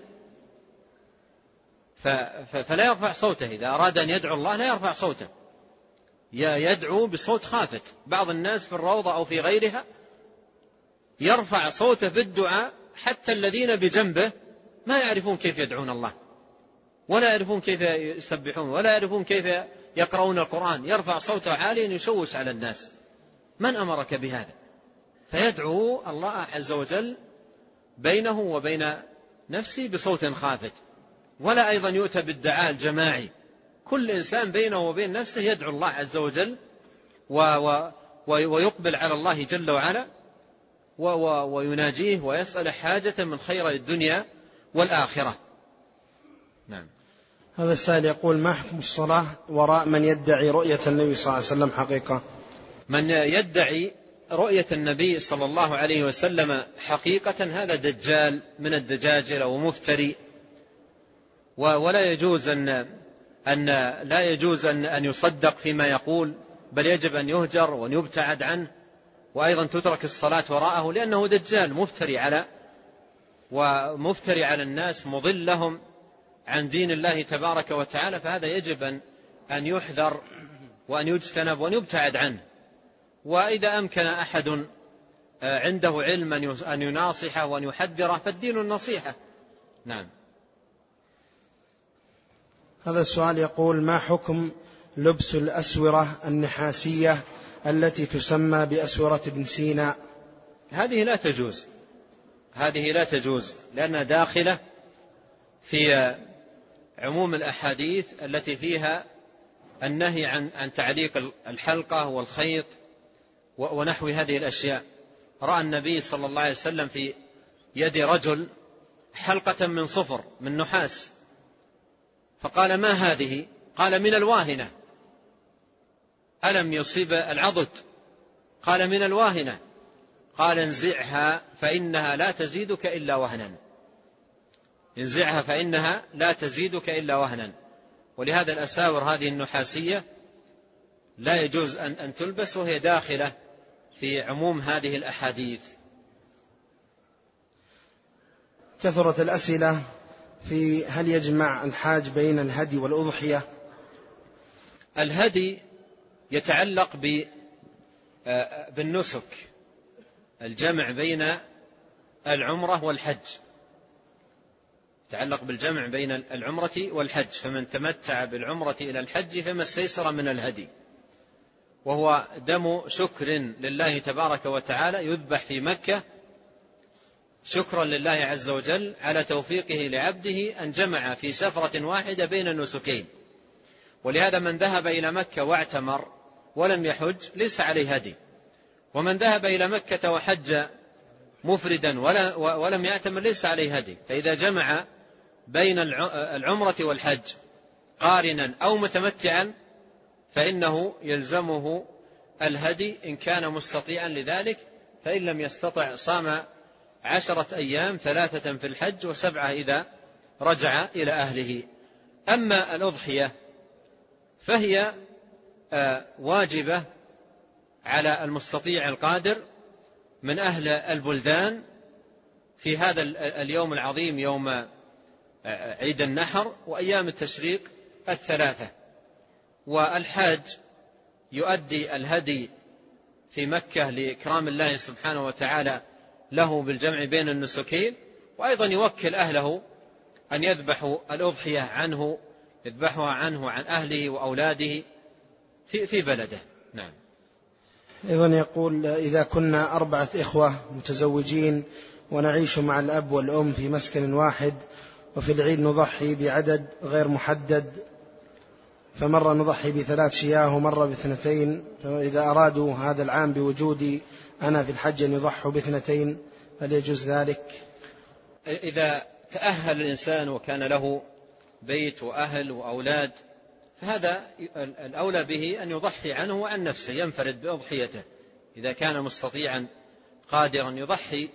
Speaker 1: فلا يرفع صوته إذا أراد أن يدعو الله، لا يرفع صوته، يدعو بصوت خافت. بعض الناس في الروضة أو في غيرها يرفع صوته بالدعاء حتى الذين بجنبه ما يعرفون كيف يدعون الله، ولا يعرفون كيف يسبحون، ولا يعرفون كيف يقرؤون القرآن، يرفع صوته عاليا يشوش على الناس. من أمرك بهذا؟ فيدعو الله عز وجل بينه وبين نفسه بصوت خافت. ولا أيضا يؤتى بالدعاء الجماعي، كل إنسان بينه وبين نفسه يدعو الله عز وجل ويقبل على الله جل وعلا ويناجيه ويسأل حاجة من خير الدنيا والآخرة. نعم.
Speaker 2: هذا السائل يقول: ما حكم الصلاة وراء من يدعي رؤية النبي صلى الله عليه وسلم حقيقة؟
Speaker 1: من يدعي رؤية النبي صلى الله عليه وسلم حقيقة هذا دجال من الدجاجلة ومفتري، ولا يجوز أن يصدق فيما يقول، بل يجب أن يهجر وأن يبتعد عنه، وأيضا تترك الصلاة وراءه، لأنه دجال مفتري على الناس، مضل لهم عن دين الله تبارك وتعالى. فهذا يجب أن يحذر وأن يجتنب وأن يبتعد عنه. وإذا أمكن أحد عنده علم أن يناصحه وأن يحذره فالدين النصيحة. نعم.
Speaker 2: هذا السؤال يقول: ما حكم لبس الأسورة النحاسية التي تسمى بأسورة ابن سينا؟
Speaker 1: هذه لا تجوز لأنها داخلة في عموم الأحاديث التي فيها النهي عن تعليق الحلقة والخيط ونحو هذه الأشياء. رأى النبي صلى الله عليه وسلم في يد رجل حلقة من صفر من نحاس، فقال: ما هذه؟ قال: من الواهنة. ألم يصيب العضد؟ قال: من الواهنة. قال: انزعها فإنها لا تزيدك إلا وهنا. انزعها فإنها لا تزيدك إلا وهنا. ولهذا الأساور هذه النحاسية لا يجوز أن تلبس، وهي داخلة في عموم هذه الأحاديث.
Speaker 2: كثرت الأسئلة في هل يجمع الحاج بين الهدي والأضحية؟
Speaker 1: الهدي يتعلق بالنسك، الجمع بين العمرة والحج، يتعلق بالجمع بين العمرة والحج. فمن تمتع بالعمرة إلى الحج فما استيسر من الهدي، وهو دم شكر لله تبارك وتعالى يذبح في مكة شكرا لله عز وجل على توفيقه لعبده أن جمع في سفرة واحدة بين النسكين. ولهذا من ذهب إلى مكة واعتمر ولم يحج ليس عليه هدي، ومن ذهب إلى مكة وحج مفردا ولم يعتمر ليس عليه هدي. فإذا جمع بين العمرة والحج قارنا أو متمتعا فإنه يلزمه الهدي إن كان مستطيعا لذلك، فإن لم يستطع صام 10 أيام، 3 في الحج و7 إذا رجع إلى أهله. أما الأضحية فهي واجبة على المستطيع القادر من أهل البلدان في هذا اليوم العظيم، يوم عيد النحر وأيام التشريق 3. والحاج يؤدي الهدي في مكة لإكرام الله سبحانه وتعالى له بالجمع بين النسكين، وأيضا يوكل أهله أن يذبحوا الأضحية عنه، يذبحها عنه عن أهله وأولاده في بلده. نعم.
Speaker 2: أيضا يقول: إذا كنا 4 إخوة متزوجين ونعيش مع الأب والأم في مسكن واحد، وفي العيد نضحي بعدد غير محدد، فمرة نضحي ب3 شياه ومرة ب2، فإذا أرادوا هذا العام بوجودي أنا في الحج أن يضحوا ب2، هل يجوز ذلك؟
Speaker 1: إذا تأهل الإنسان وكان له بيت وأهل وأولاد فهذا الأولى به أن يضحي عنه وعن نفسه، ينفرد بأضحيته. إذا كان مستطيعا قادرا يضحي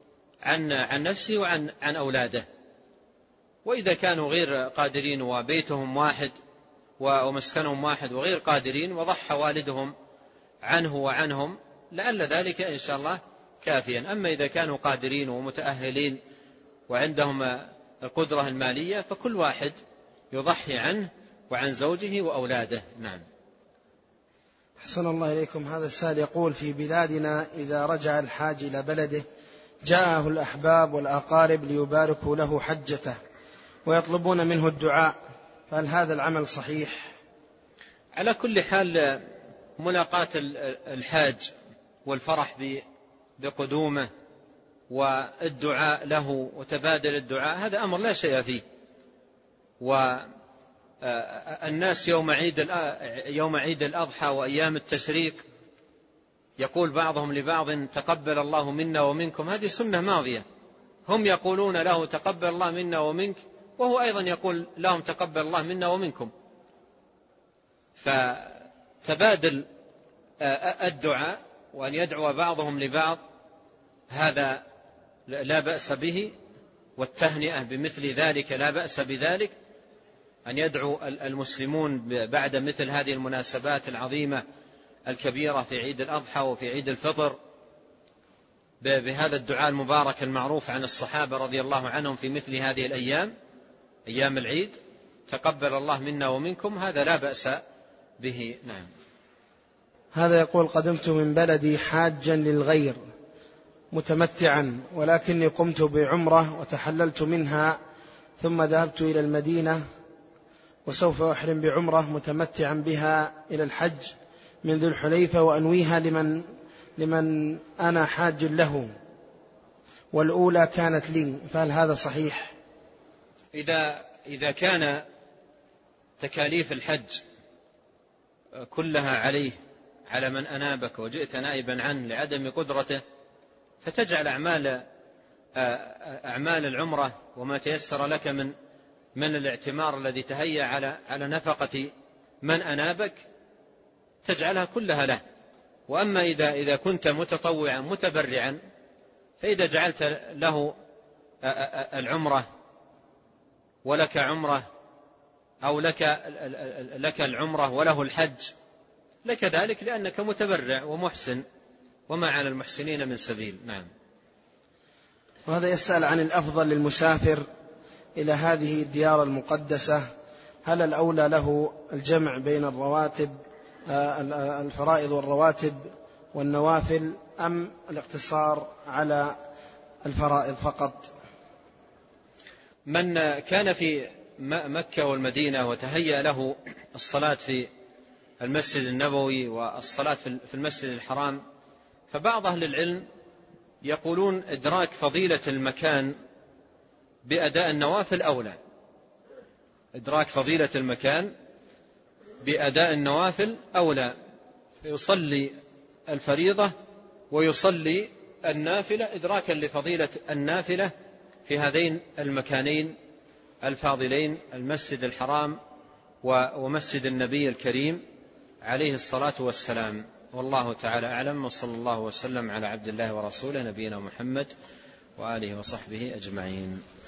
Speaker 1: عن نفسه وعن أولاده. وإذا كانوا غير قادرين وبيتهم واحد ومسكنهم واحد وغير قادرين وضحى والدهم عنه وعنهم، لعل ذلك إن شاء الله كافيا. أما إذا كانوا قادرين ومتأهلين وعندهم القدرة المالية فكل واحد يضحي عنه وعن زوجه وأولاده. نعم.
Speaker 2: أحسن الله إليكم. هذا السائل يقول: في بلادنا إذا رجع الحاج إلى بلده جاءه الأحباب والأقارب ليباركوا له حجته ويطلبون منه الدعاء، فهل هذا العمل صحيح؟
Speaker 1: على كل حال ملاقاة الحاج والفرح بقدومه والدعاء له وتبادل الدعاء هذا أمر لا شيء فيه. والناس يوم عيد الأضحى وأيام التشريق يقول بعضهم لبعض تقبل الله منا ومنكم، هذه سنة ماضية. هم يقولون له تقبل الله منا ومنك، وهو أيضا يقول لهم تقبل الله منا ومنكم. فتبادل الدعاء وأن يدعو بعضهم لبعض هذا لا بأس به، والتهنئة بمثل ذلك لا بأس بذلك. أن يدعو المسلمون بعد مثل هذه المناسبات العظيمة الكبيرة في عيد الأضحى وفي عيد الفطر بهذا الدعاء المبارك المعروف عن الصحابة رضي الله عنهم في مثل هذه الأيام، أيام العيد، تقبل الله منا ومنكم، هذا لا بأس به. نعم.
Speaker 2: هذا يقول: قدمت من بلدي حاجا للغير متمتعا، ولكني قمت بعمرة وتحللت منها ثم ذهبت إلى المدينة وسوف أحرم بعمرة متمتعا بها إلى الحج من ذي الحليفة وأنويها لمن أنا حاج له، والأولى كانت لي، فهل هذا صحيح؟
Speaker 1: إذا كان تكاليف الحج كلها عليه على من أنابك وجئت نائبا عنه لعدم قدرته، فتجعل أعمال العمرة وما تيسر لك من الاعتمار الذي تهيأ على نفقة من أنابك تجعلها كلها له. وأما إذا كنت متطوعا متبرعا، فإذا جعلت له العمرة ولك عمرة أو لك العمرة وله الحج لك ذلك، لأنك متبرع ومحسن، وما على المحسنين من سبيل. نعم.
Speaker 2: وهذا يسأل عن الأفضل للمسافر إلى هذه الديار المقدسة، هل الأولى له الجمع بين الرواتب الفرائض والرواتب والنوافل، أم الاقتصار على الفرائض فقط؟
Speaker 1: من كان في مكة والمدينة وتهيأ له الصلاة في المسجد النبوي والصلاة في المسجد الحرام، فبعض أهل العلم يقولون إدراك فضيلة المكان بأداء النوافل أولى. إدراك فضيلة المكان بأداء النوافل أولى، فيصلي الفريضة ويصلي النافلة إدراكا لفضيلة النافلة في هذين المكانين الفاضلين، المسجد الحرام ومسجد النبي الكريم عليه الصلاة والسلام. والله تعالى أعلم، وصلى الله وسلم على عبد الله ورسوله نبينا محمد وآله وصحبه أجمعين.